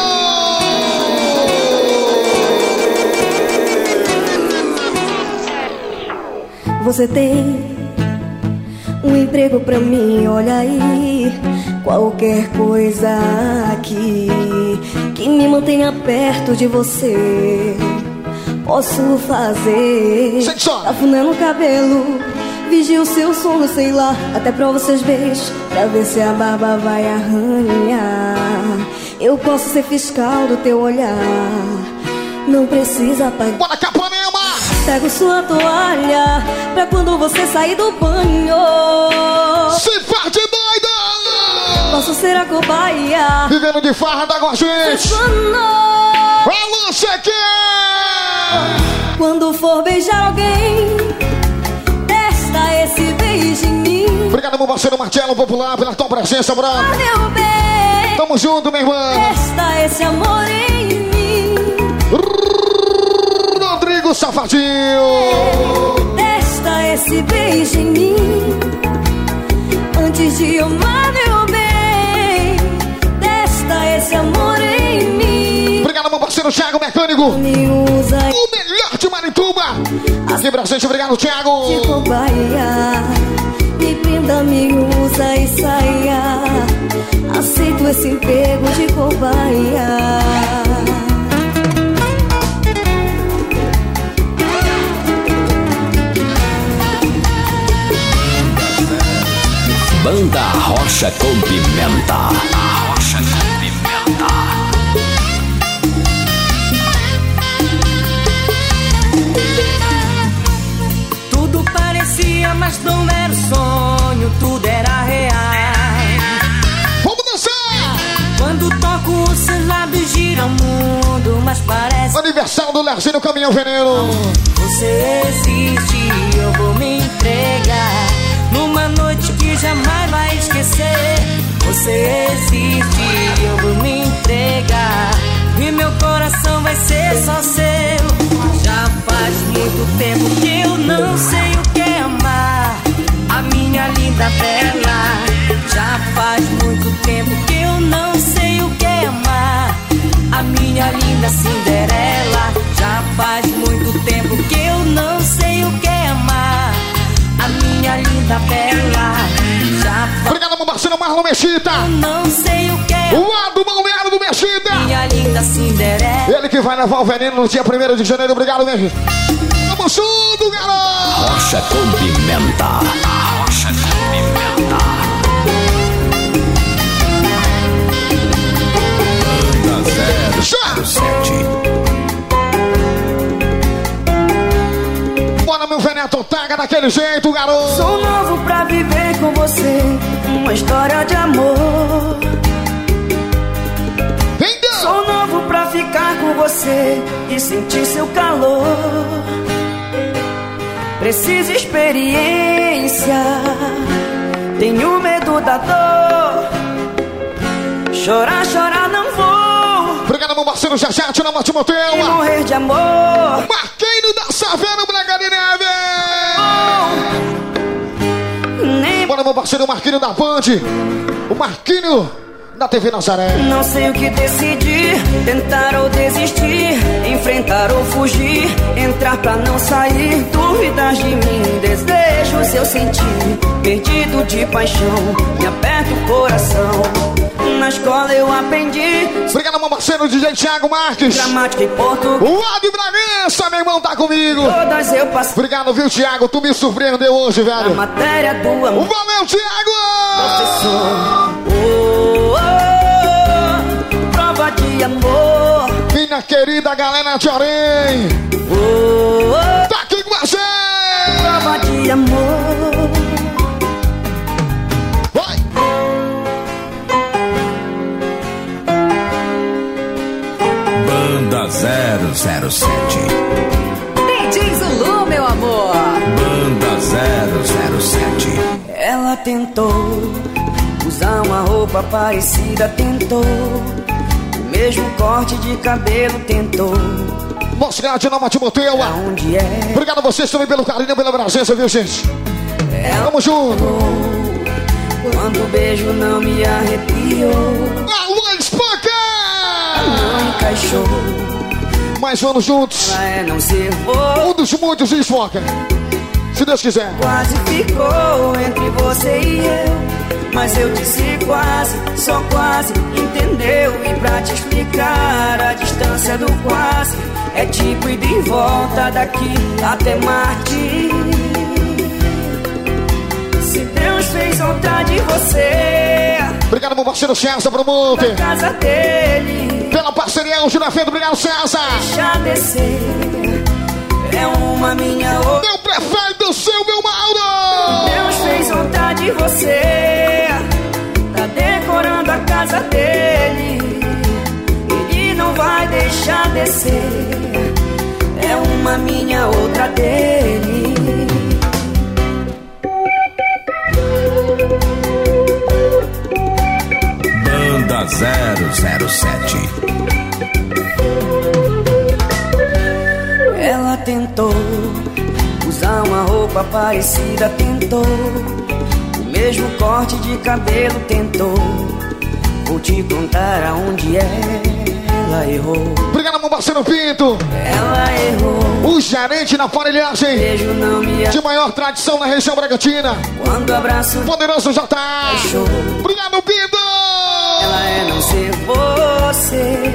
Você tem um emprego pra mim, olha aí. Qualquer coisa aqui que me mantenha perto de você, posso fazer. Afunando o cabelo, vigio o seu sono, sei lá. Até pra vocês beijos, pra ver se a barba vai arranhar. Eu posso ser fiscal do teu olhar, não precisa pagar. Bora, Capanema! Pego sua toalha pra quando você sair do banho. Se faz de doida! Posso ser a cobaia. Vivendo de farra, dá com a gente. Alô, você quer? Quando for beijar alguém, testa esse beijo em mim. Obrigado, meu parceiro Marcelo Popular, pela tua presença, brother. Ah, meu bem, tamo junto, minha irmã. testa esse amor em mim. Rodrigo Safadinho. Testa esse beijo em mim. Antes de amar, meu bem, testa esse amor em mim. Obrigado, meu parceiro Thiago Mecânico. Me usa o melhor de Marituba. Aqui pra gente, obrigado, Thiago. De cobaia, me prenda, me usa e saia. Aceito esse emprego de cobaia. Banda Rocha com Pimenta. Rocha com Pimenta. Tudo parecia, mas não era sonho, tudo era real. Vamos dançar! Quando toco o seu lábio gira o mundo, mas parece... Aniversário do Lerzinho Caminhão Veneno. Você existe, eu vou me entregar numa noite que jamais vai esquecer. Você existe, eu vou me entregar e meu coração vai ser só seu. Já faz muito tempo que eu não sei o que é amar a minha linda bela. Já faz muito tempo que eu não sei o que é amar a minha linda Cinderela. Já faz muito tempo que eu não sei o que é amar a minha linda bela. Já faz... Obrigado, meu parceiro Marlon Mesquita. Eu não sei o que é o ar do balneário do Mesquita. Minha linda Cinderela. Ele que vai levar o veneno no dia primeiro de janeiro. Obrigado, mesmo. Tamo junto, garoto. Rocha com Pimenta. Rocha com Pimenta. Banda zero sete. Bora, meu Veneto, taga daquele jeito, garoto. Sou novo pra viver com você uma história de amor. Venga! Sou novo pra ficar com você e sentir seu calor. Preciso experiência, tenho medo da dor. Chorar, chorar não vou. Obrigado, meu parceiro Jajate na Matimotel. E morrer de amor. Marquinho da Savena, Braga de Neve. Oh. Nem... Bora, meu parceiro Marquinho da Band. O Marquinho da T V Nazaré. Não sei o que decidir, tentar ou desistir, enfrentar ou fugir, entrar pra não sair, dúvidas de mim, desejos eu senti, perdido de paixão, me aperta o coração. Na escola eu aprendi. Obrigado, meu parceiro D J Thiago Marques. Gramática e porto. O Adi Bragança, meu irmão, tá comigo. Todas eu passei. Obrigado, viu, Thiago? Tu me surpreendeu hoje, velho. A matéria do amor. Valeu, Thiago! Professor. Oh, oh, oh, prova de amor. Minha querida galera de Orem. Oh, oh, tá aqui com você. Prova de amor. zero zero sete. D J Zulu, meu amor. Banda zero zero sete. Ela tentou usar uma roupa parecida, tentou o mesmo corte de cabelo, tentou. Mostra de Nova Timoteu. Onde é? Obrigado a vocês também pelo carinho, pela presença, viu, gente? Ela Vamos junto. Quando o beijo não me arrepiou. Alô, Espanca! Não encaixou. Mas vamos juntos. É não ser vou. Um dos muitos desfoca. Se Deus quiser. Quase ficou entre você e eu. Mas eu disse quase, só quase. Entendeu? E pra te explicar a distância do quase é tipo ir de volta daqui até Marte. Se Deus fez outra de você. Obrigado, meu parceiro César Promoter. Na casa dele. Pela parceria hoje na frente, obrigado, César. Deixa descer, é uma minha outra. Meu prefeito, seu meu Mauro. Deus fez outra de você. Tá decorando a casa dele. Ele não vai deixar descer, é uma minha outra dele. Banda zero zero sete. Ela tentou usar uma roupa parecida, tentou o mesmo corte de cabelo, tentou. Vou te contar aonde ela errou. Obrigado, meu parceiro Pinto. Ela errou. O gerente na aparelhagem Beijo não me de maior tradição na região Bragantina. Quando abraço poderoso já tá. Obrigado, Pinto. Ela é não ser você.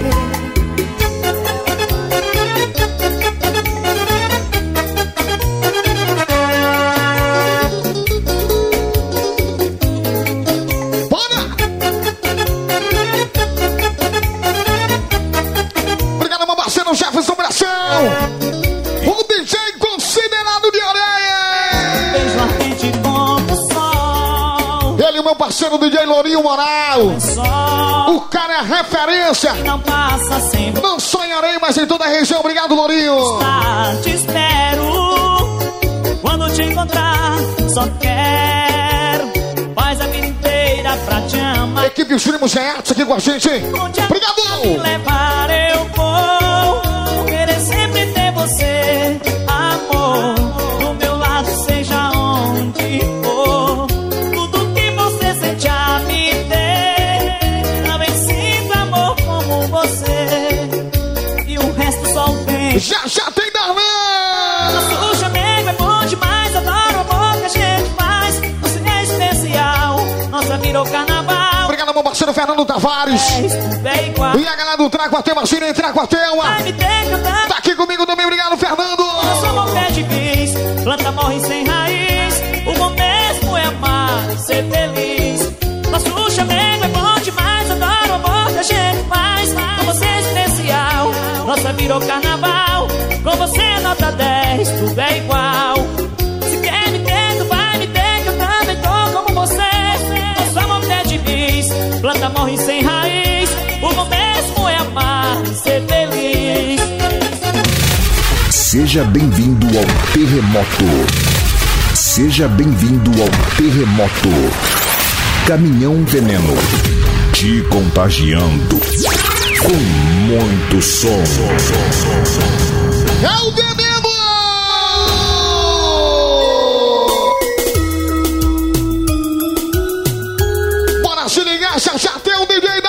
Jefferson Bração, o D J considerado de areia. Beijo ardente como o sol. Ele, o meu parceiro D J Lourinho Moral. Sol. O cara é referência. Não passa sempre. Não só em Areia, mas em toda a região. Obrigado, Lourinho. Tá, te espero. Quando te encontrar, só quero. Faz a vida inteira pra te amar. Equipe Os Primos Reatos aqui com a gente. Obrigado. Levar eu vou querer sempre ter você, amor, do meu lado, seja onde for. Tudo que você sente a me ter, não sinto amor como você. E o resto só vem. Já, já tem Darlan. Nosso chamego é bom demais, adoro o amor que a gente faz. Você é especial, nossa virou carnaval. Obrigado, meu parceiro Fernando Tavares. É igual. E a galera do Traquatel, imagina em Traquatel. Tá aqui comigo também, obrigado, Fernando. Nosso amor é difícil, planta morre sem raiz. O bom mesmo é amar e ser feliz. Nosso chamego é bom demais, adoro o amor que a gente faz. Com você é especial, nossa virou carnaval. Com você é nota dez, tudo é igual. Se quer me ter, tu vai me ter, que eu também tô como você. Nosso amor é difícil, planta morre sem raiz. O bom mesmo é amar e ser feliz. Seja bem-vindo ao Terremoto. Seja bem-vindo ao Terremoto. Caminhão Veneno. Te contagiando com muito som. É o Veneno! Bora se ligar, já já tem o D J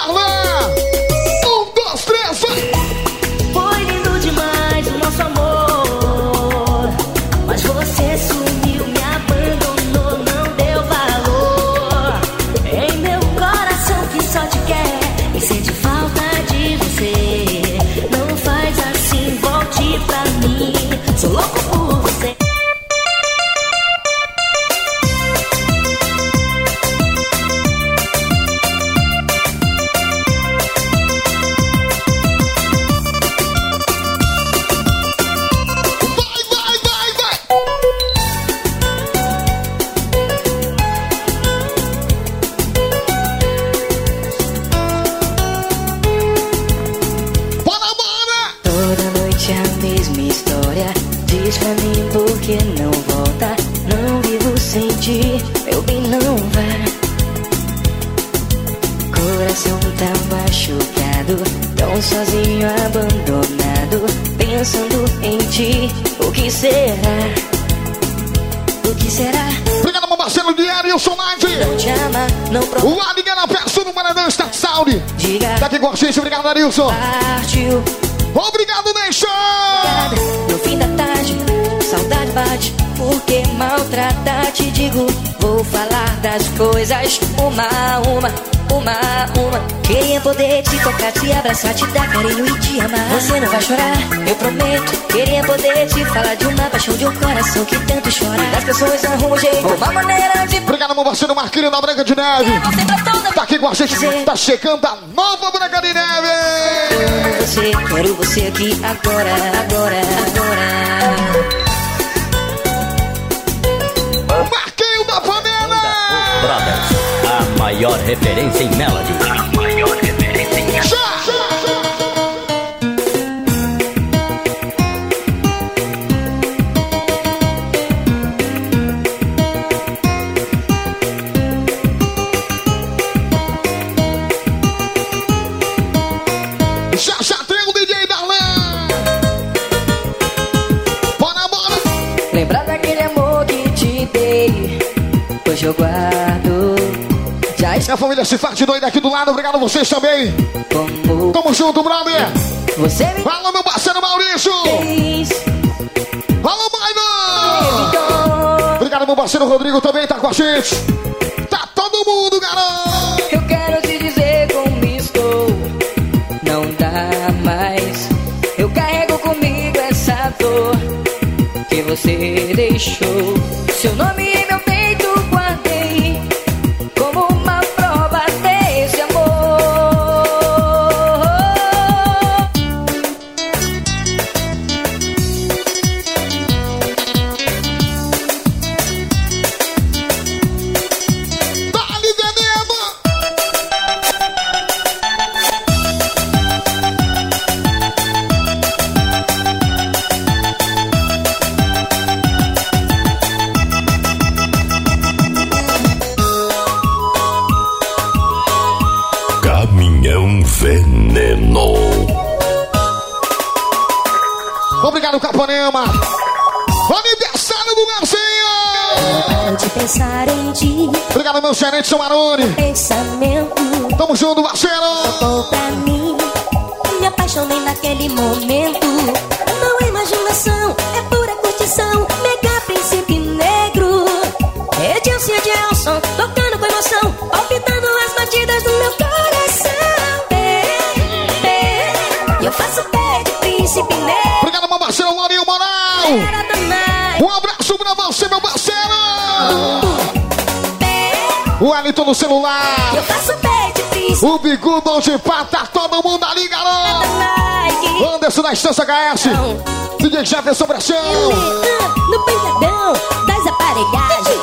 tão sozinho, abandonado, pensando em ti. O que será? O que será? Obrigado, meu parceiro Diário, Wilson Light. Não te ama, não pro... O Adigueira na peça do Maranhão está Saúde. Diga. Tá aqui com a gente, obrigado, Arilson. Partiu. Obrigado, Nation. No fim da tarde, saudade bate. Porque maltratar, te digo, vou falar das coisas uma a uma, uma a uma. Queria poder te tocar, te abraçar, te dar carinho e te amar. Você não vai chorar, eu prometo. Queria poder te falar de uma paixão, de um coração que tanto chora. E das pessoas arrumam um jeito, uma maneira de... Obrigado, meu parceiro Marquinhos da Branca de Neve. Tá aqui com a gente, tá chegando a nova Branca de Neve. Você, quero você aqui agora, agora, agora. Marquinhos da Panela! Brothers, a maior referência em melody. A maior referência em melody. Já, já tem o D J Darlan! Bora, bora! Lembrar daquele amor que te dei, hoje eu guardo. Já a família se faz de doida aqui do lado, obrigado a vocês também. Como Tamo junto, brother. Você me... Fala, meu parceiro Maurício. Fala, Maino. Obrigado, meu parceiro Rodrigo também tá com a gente. Tá todo mundo, garoto. Eu quero te dizer como estou. Não dá mais. Eu carrego comigo essa dor que você deixou. Seu nome em meu peito guardei como uma prova desse amor. Dá-lhe veneno. Caminhão Veneno. Obrigado, Capanema. Aniversário do Garcinha. Paro de pensar em ti. Obrigado, meu gerente, seu Maroni. Pensamento Tamo junto, parceiro. tocou pra mim. Me apaixonei naquele momento. Não é imaginação, é pura curtição. Mega príncipe negro. Edilson e Edilson, tocando com emoção, palpitando as batidas do meu coração. É, é, eu faço pé de príncipe negro. Obrigado, meu parceiro Lourinho Moral. Um abraço pra você, meu parceiro. O Wellington no celular. Eu faço pé de príncipe. O Bigudo de Pata, todo mundo ali, garoto. Anderson da Estância H S. D J Jefferson Pressão. No pancadão das aparelhagens.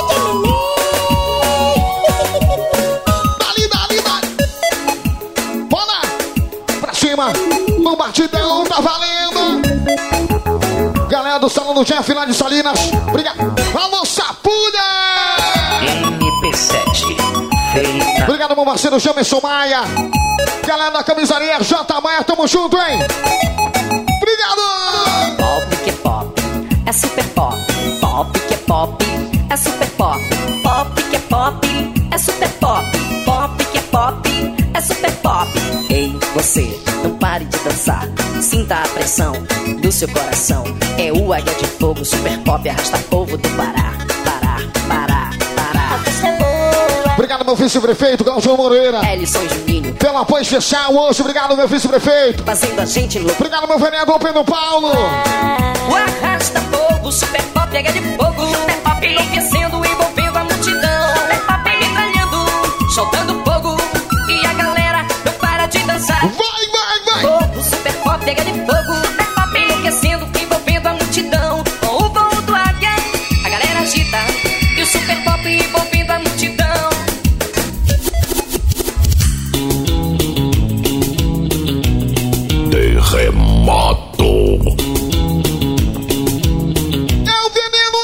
Dali, dali, dali. Bola. Pra cima. No batidão, tá valendo. Galera do Salão do Jeff lá de Salinas. Obrigado. Alô, Sapulha. M P sete. Feita. Obrigado, meu parceiro Jamerson Maia. Galera da camisaria J Maia, tamo junto, hein? Obrigado! Pop que é pop, é super pop. Pop que é pop, é super pop. Pop que é pop, é super pop. Pop que é pop, é super pop. Ei, você, não pare de dançar. Sinta a pressão do seu coração. É o Águia de Fogo, super pop, arrasta povo do Pará. Pará, Pará, Pará. Obrigado, meu vice-prefeito, Galvão Moreira. Ellison Juninho. Pelo apoio especial hoje, obrigado, meu vice-prefeito. Fazendo a gente louco. Obrigado, meu vereador Pedro Paulo. O arrasta fogo, super pop, Águia de Fogo. Super pop, enlouquecendo, envolvendo a multidão. Super pop, metralhando, soltando fogo. E a galera não para de dançar. Vai, vai, vai. Fogo, super pop, Águia de Fogo. Super pop, enlouquecendo, envolvendo a multidão. Com o voo do águia, a galera agita. E o super pop envolvendo a multidão. Terremoto. É o veneno!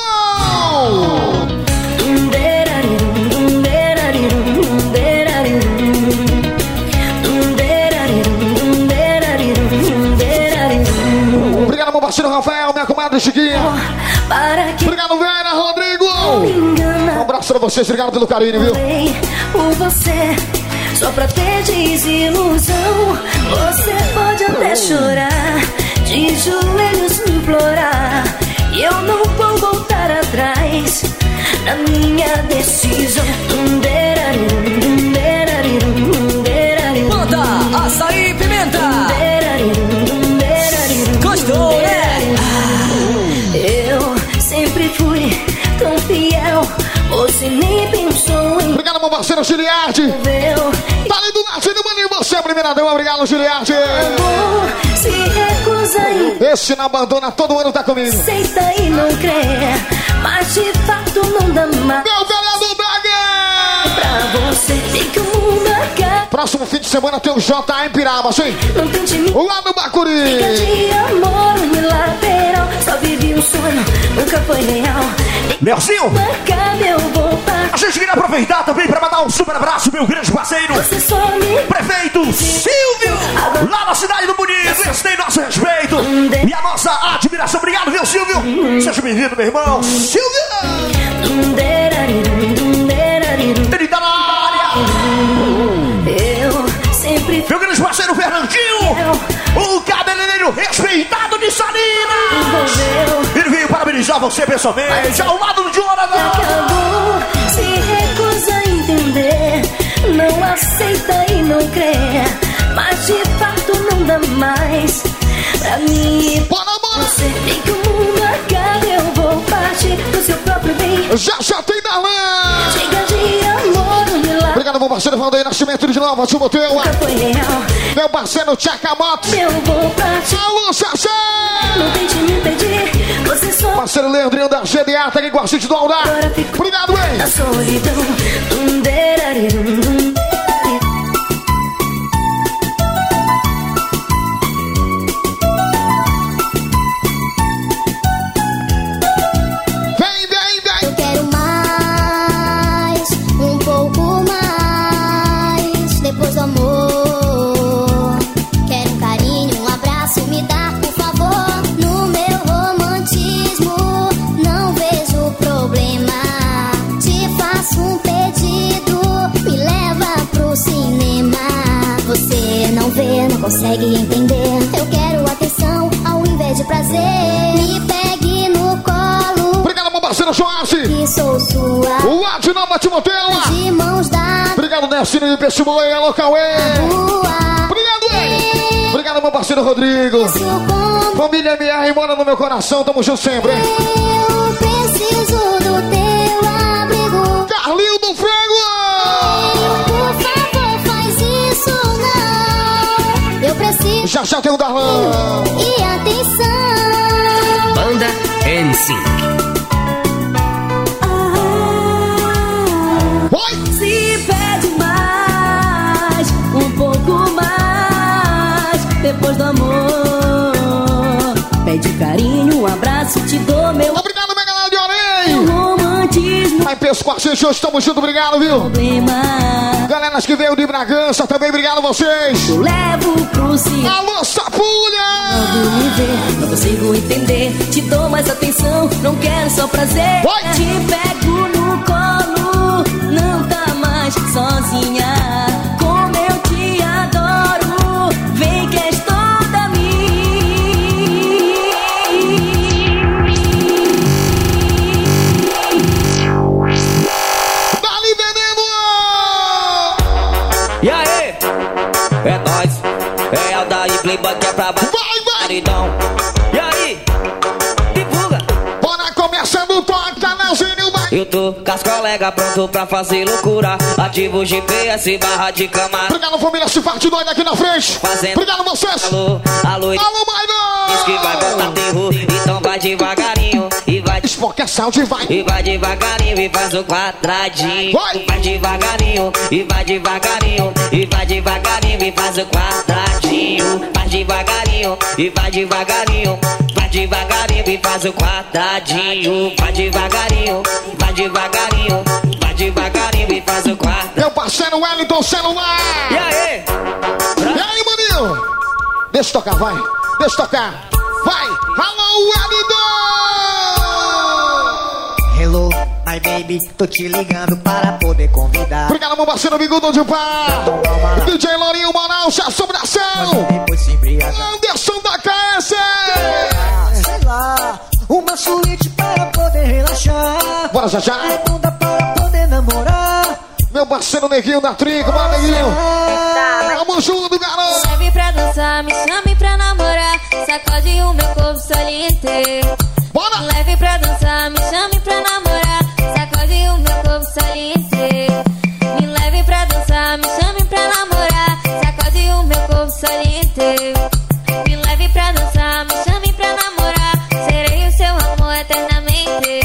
parceiro Rafael, minha comadre Chiquinha. Obrigado, Vera, Rodrigo. Um abraço pra vocês, obrigado pelo carinho, viu? Por você, só pra ter desilusão. Você pode até chorar, de joelhos me implorar, e eu não vou voltar atrás na minha decisão. Manda açaí e pimenta. Gostou, né? Eu sempre fui tão fiel, você nem pensou em... Obrigado, meu parceiro Giliardi. Tá ali do lado do maninho, você é a primeira dama. Obrigado, Giliardi. Se recusa em... Esse não abandona, todo ano tá comigo. Aceita e não crê, mas de fato não dá mais. Meu vereador Braga! Pra você tem que o mundo acabe. Próximo fim de semana tem o J A em Piraba, sim? Não tente me... Lá no Bacuri. Fica de amor unilateral, só vivi um sonho, nunca foi real. Leozinho, acabe, eu vou parar. A gente queria aproveitar também pra mandar um super abraço, meu grande parceiro, você só me... prefeito Silvio, lá na cidade do Bonito. Esse tem nosso respeito e a nossa admiração. Obrigado, viu, Silvio? Seja bem-vindo, meu irmão. Silvio! Ele tá na área. Eu sempre... Meu grande parceiro Fernandinho, o cabeleireiro respeitado de Salinas. Ele veio parabenizar você pessoalmente, ao lado do Jonathan. Acabou, se recusa a entender, não aceita e não crê, mas de fato não dá mais pra mim. Você tem que o mundo acabe, eu vou partir do seu próprio bem. Já já tem da lã. Chega de amor unilateral. Obrigado, meu parceiro Valdeir Nascimento de Nova Timoteu. Meu parceiro Tchacamoto. Eu vou partir. Alô, Xaxé. Não tente me impedir, você só... Parceiro Leandrinho da G D A, tá aqui com a gente do Aldar. Obrigado, hein? Na solidão. Consegue entender? Eu quero atenção ao invés de prazer. Me pegue no colo. Obrigado, meu parceiro Joás. Que sou sua. O A de Nova Timoteu. De mãos dadas. Obrigado, Nessino de Peixe Boi. Alô, Cauê. Obrigado, hein? Obrigado, meu parceiro Rodrigo. Família M R mora no meu coração. Tamo junto sempre, hein? Eu preciso do teu abrigo. Carlinho do Frango. Por favor, faz isso não. Eu preciso. Já já tem o Darlan. E atenção. Banda N cinco. Oi. Se pede mais, um pouco mais, depois do amor. Pede carinho, um abraço, te dou meu... Obrigado, minha galera de Orem. Romantismo. Vai peso com a gente hoje, tamo junto, obrigado, viu? Problema. Galeras que veio de Bragança, também obrigado a vocês. Eu levo pro sim. Alô, Sapulha! Quando me ver, não consigo entender. Te dou mais atenção, não quero só prazer. Vai. Te pego no colo, não tá mais sozinha. Como eu te adoro, vem que és toda minha. Dali, veneno! E aí? É nóis. É Aldair Playboy que é pra baixo. Vai, vai! Maridão. E aí? Divulga. Bora começando o toque, tá na gênio, vai! Eu tô com as colegas pronto pra fazer loucura. Ativo o G P S, barra de cama. Obrigado, família, se parte doida aqui na frente. Fazendo. Obrigado, vocês. Alô, alô. Alô, Maidon. Diz que vai botar terror, então vai devagarinho. E vai Espoca sound e vai. E vai devagarinho e faz o quadradinho. Vai. Vai devagarinho e vai devagarinho. E vai devagarinho e faz o quadradinho. Vai devagarinho e vai devagarinho. Vai devagarinho e faz o quadradinho. Vai devagarinho, vai devagarinho. Vai devagarinho e faz o quadradinho. Meu parceiro Wellington celular. E aí? E aí, maninho? Deixa eu tocar, vai. Deixa eu tocar. Vai. Alô. Wellington! Hello, my baby, tô te ligando para poder convidar. Obrigado, meu parceiro Bigudo de Pá. D J Lourinho, Manaus, Assombração. Anderson da K S. Sei lá, uma suíte para poder relaxar. Bora já já. Segunda para poder namorar. Meu parceiro Neguinho da Trinca, bora Neguinho. Tamo junto, garoto. Chame pra dançar, me chame pra namorar. Sacode o meu corpo saliente. Bora! Me leve pra dançar, me chame pra namorar. Sacode o meu corpo saliente. Me leve pra dançar, me chame pra namorar. Sacode o meu corpo saliente. Me leve pra dançar, me chame pra namorar. Serei o seu amor eternamente.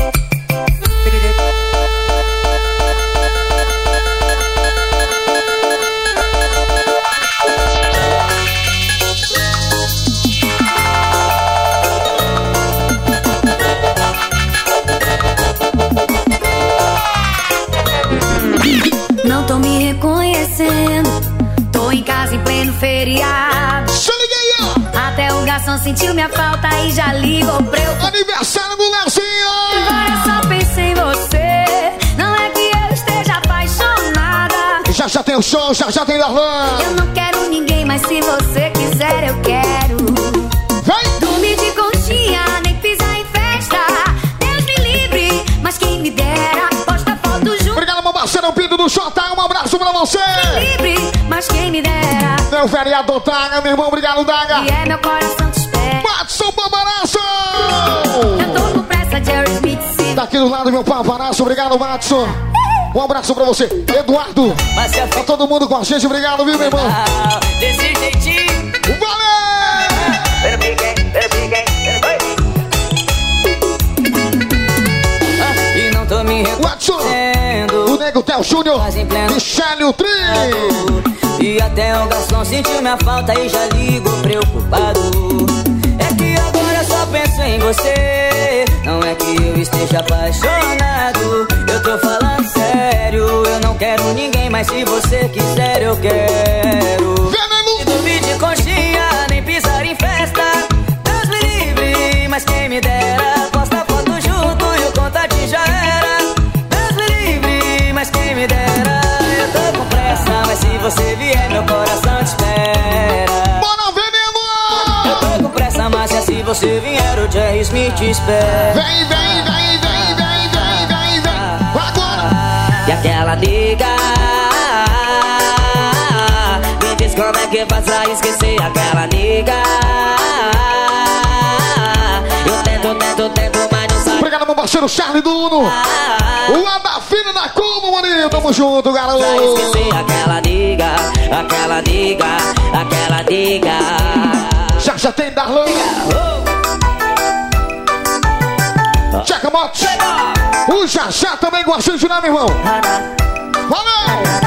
Não tô me reconhecendo. Tô em casa em pleno feriado. Até o garçom sentiu minha falta e já ligou pra eu. Aniversário do Leozinho! Agora eu só pensei em você. Não é que eu esteja apaixonada. Já já tem o show, já já tem Darlan. Eu não quero ninguém, mas se você quiser eu quero. Vem! Dormir de conchinha, nem pisar em festa. Deus me livre, mas quem me dera. Posta foto junto. Obrigado, meu parceiro Pinto do Xota. Um abraço pra você. Me livre, mas quem me dera. Meu vereador Daga, meu irmão, obrigado, Daga. E é meu coração te espera. Matson Paparazzo! Eu tô com pressa de Aerosmith. Daqui do lado, meu paparazzo, obrigado, Matson. Um abraço pra você, Eduardo. Tá todo mundo com a gente, obrigado, viu, meu irmão? Desse jeitinho. Valeu! E não tô me reconhecendo. O Nego Theo Júnior, Michele Tri. E até o garçom sentiu minha falta e já ligou preocupado. É que agora eu só penso em você. Não é que eu esteja apaixonado. Eu tô falando sério. Eu não quero ninguém, mas se você quiser eu quero. E dormir de conchinha, nem pisar em festa. Deus me livre, mas quem me dera. Posta foto junto e o contato já era. Deus me livre, mas quem me dera. Eu tô com pressa, mas se você vier meu coração te espera. Bora, veneno! Eu tô com pressa, mas se você vier o Jerry Smith te espera. Vem, vem, vem, vem, vem, vem, vem, vem. Agora! E aquela nega me diz como é que faz pra esquecer aquela nega. Eu tento, tento, tento, mas não sai. Obrigado, meu parceiro Charlie do Uno. O Adafino na Como, maninho. Tamo junto, garoto. Pra esquecer aquela nega, aquela nega, aquela nega. Já já tem Darlan. Checa Motos. O Jajá também com a gente, né, meu irmão? Valeu!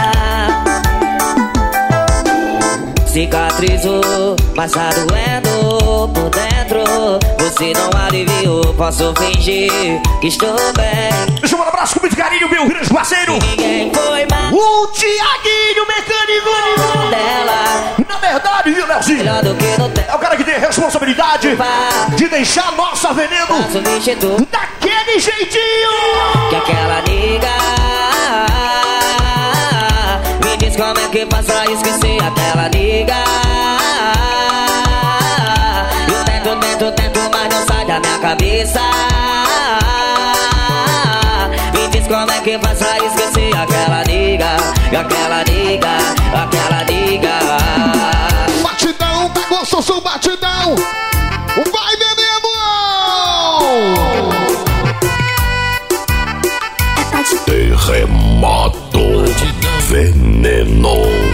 Cicatrizou, mas tá doendo por dentro. Você não aliviou, posso fingir que estou bem. Deixa eu mandar um abraço com muito carinho, meu grande parceiro. Ninguém foi mais. O Tiaguinho, mecânico dela. Na verdade, viu, Leozinho? É o cara que tem a responsabilidade de deixar a nossa veneno daquele jeitinho. Que aquela nega me diz como é que faz pra esquecer aquela nega. Eu tento, tento, tento, mas não sai da minha cabeça. Me diz como é que faz pra esquecer aquela nega, aquela nega, aquela nega. Batidão, tá gostoso, batidão. Vai, veneno! Terremoto, veneno.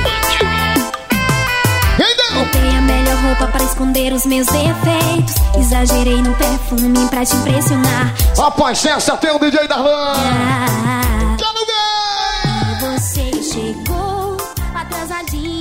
Botei a melhor roupa pra esconder os meus defeitos. Exagerei no perfume pra te impressionar. Após essa tem o D J Darlan. Ah, Quero ver! Você chegou atrasadinho.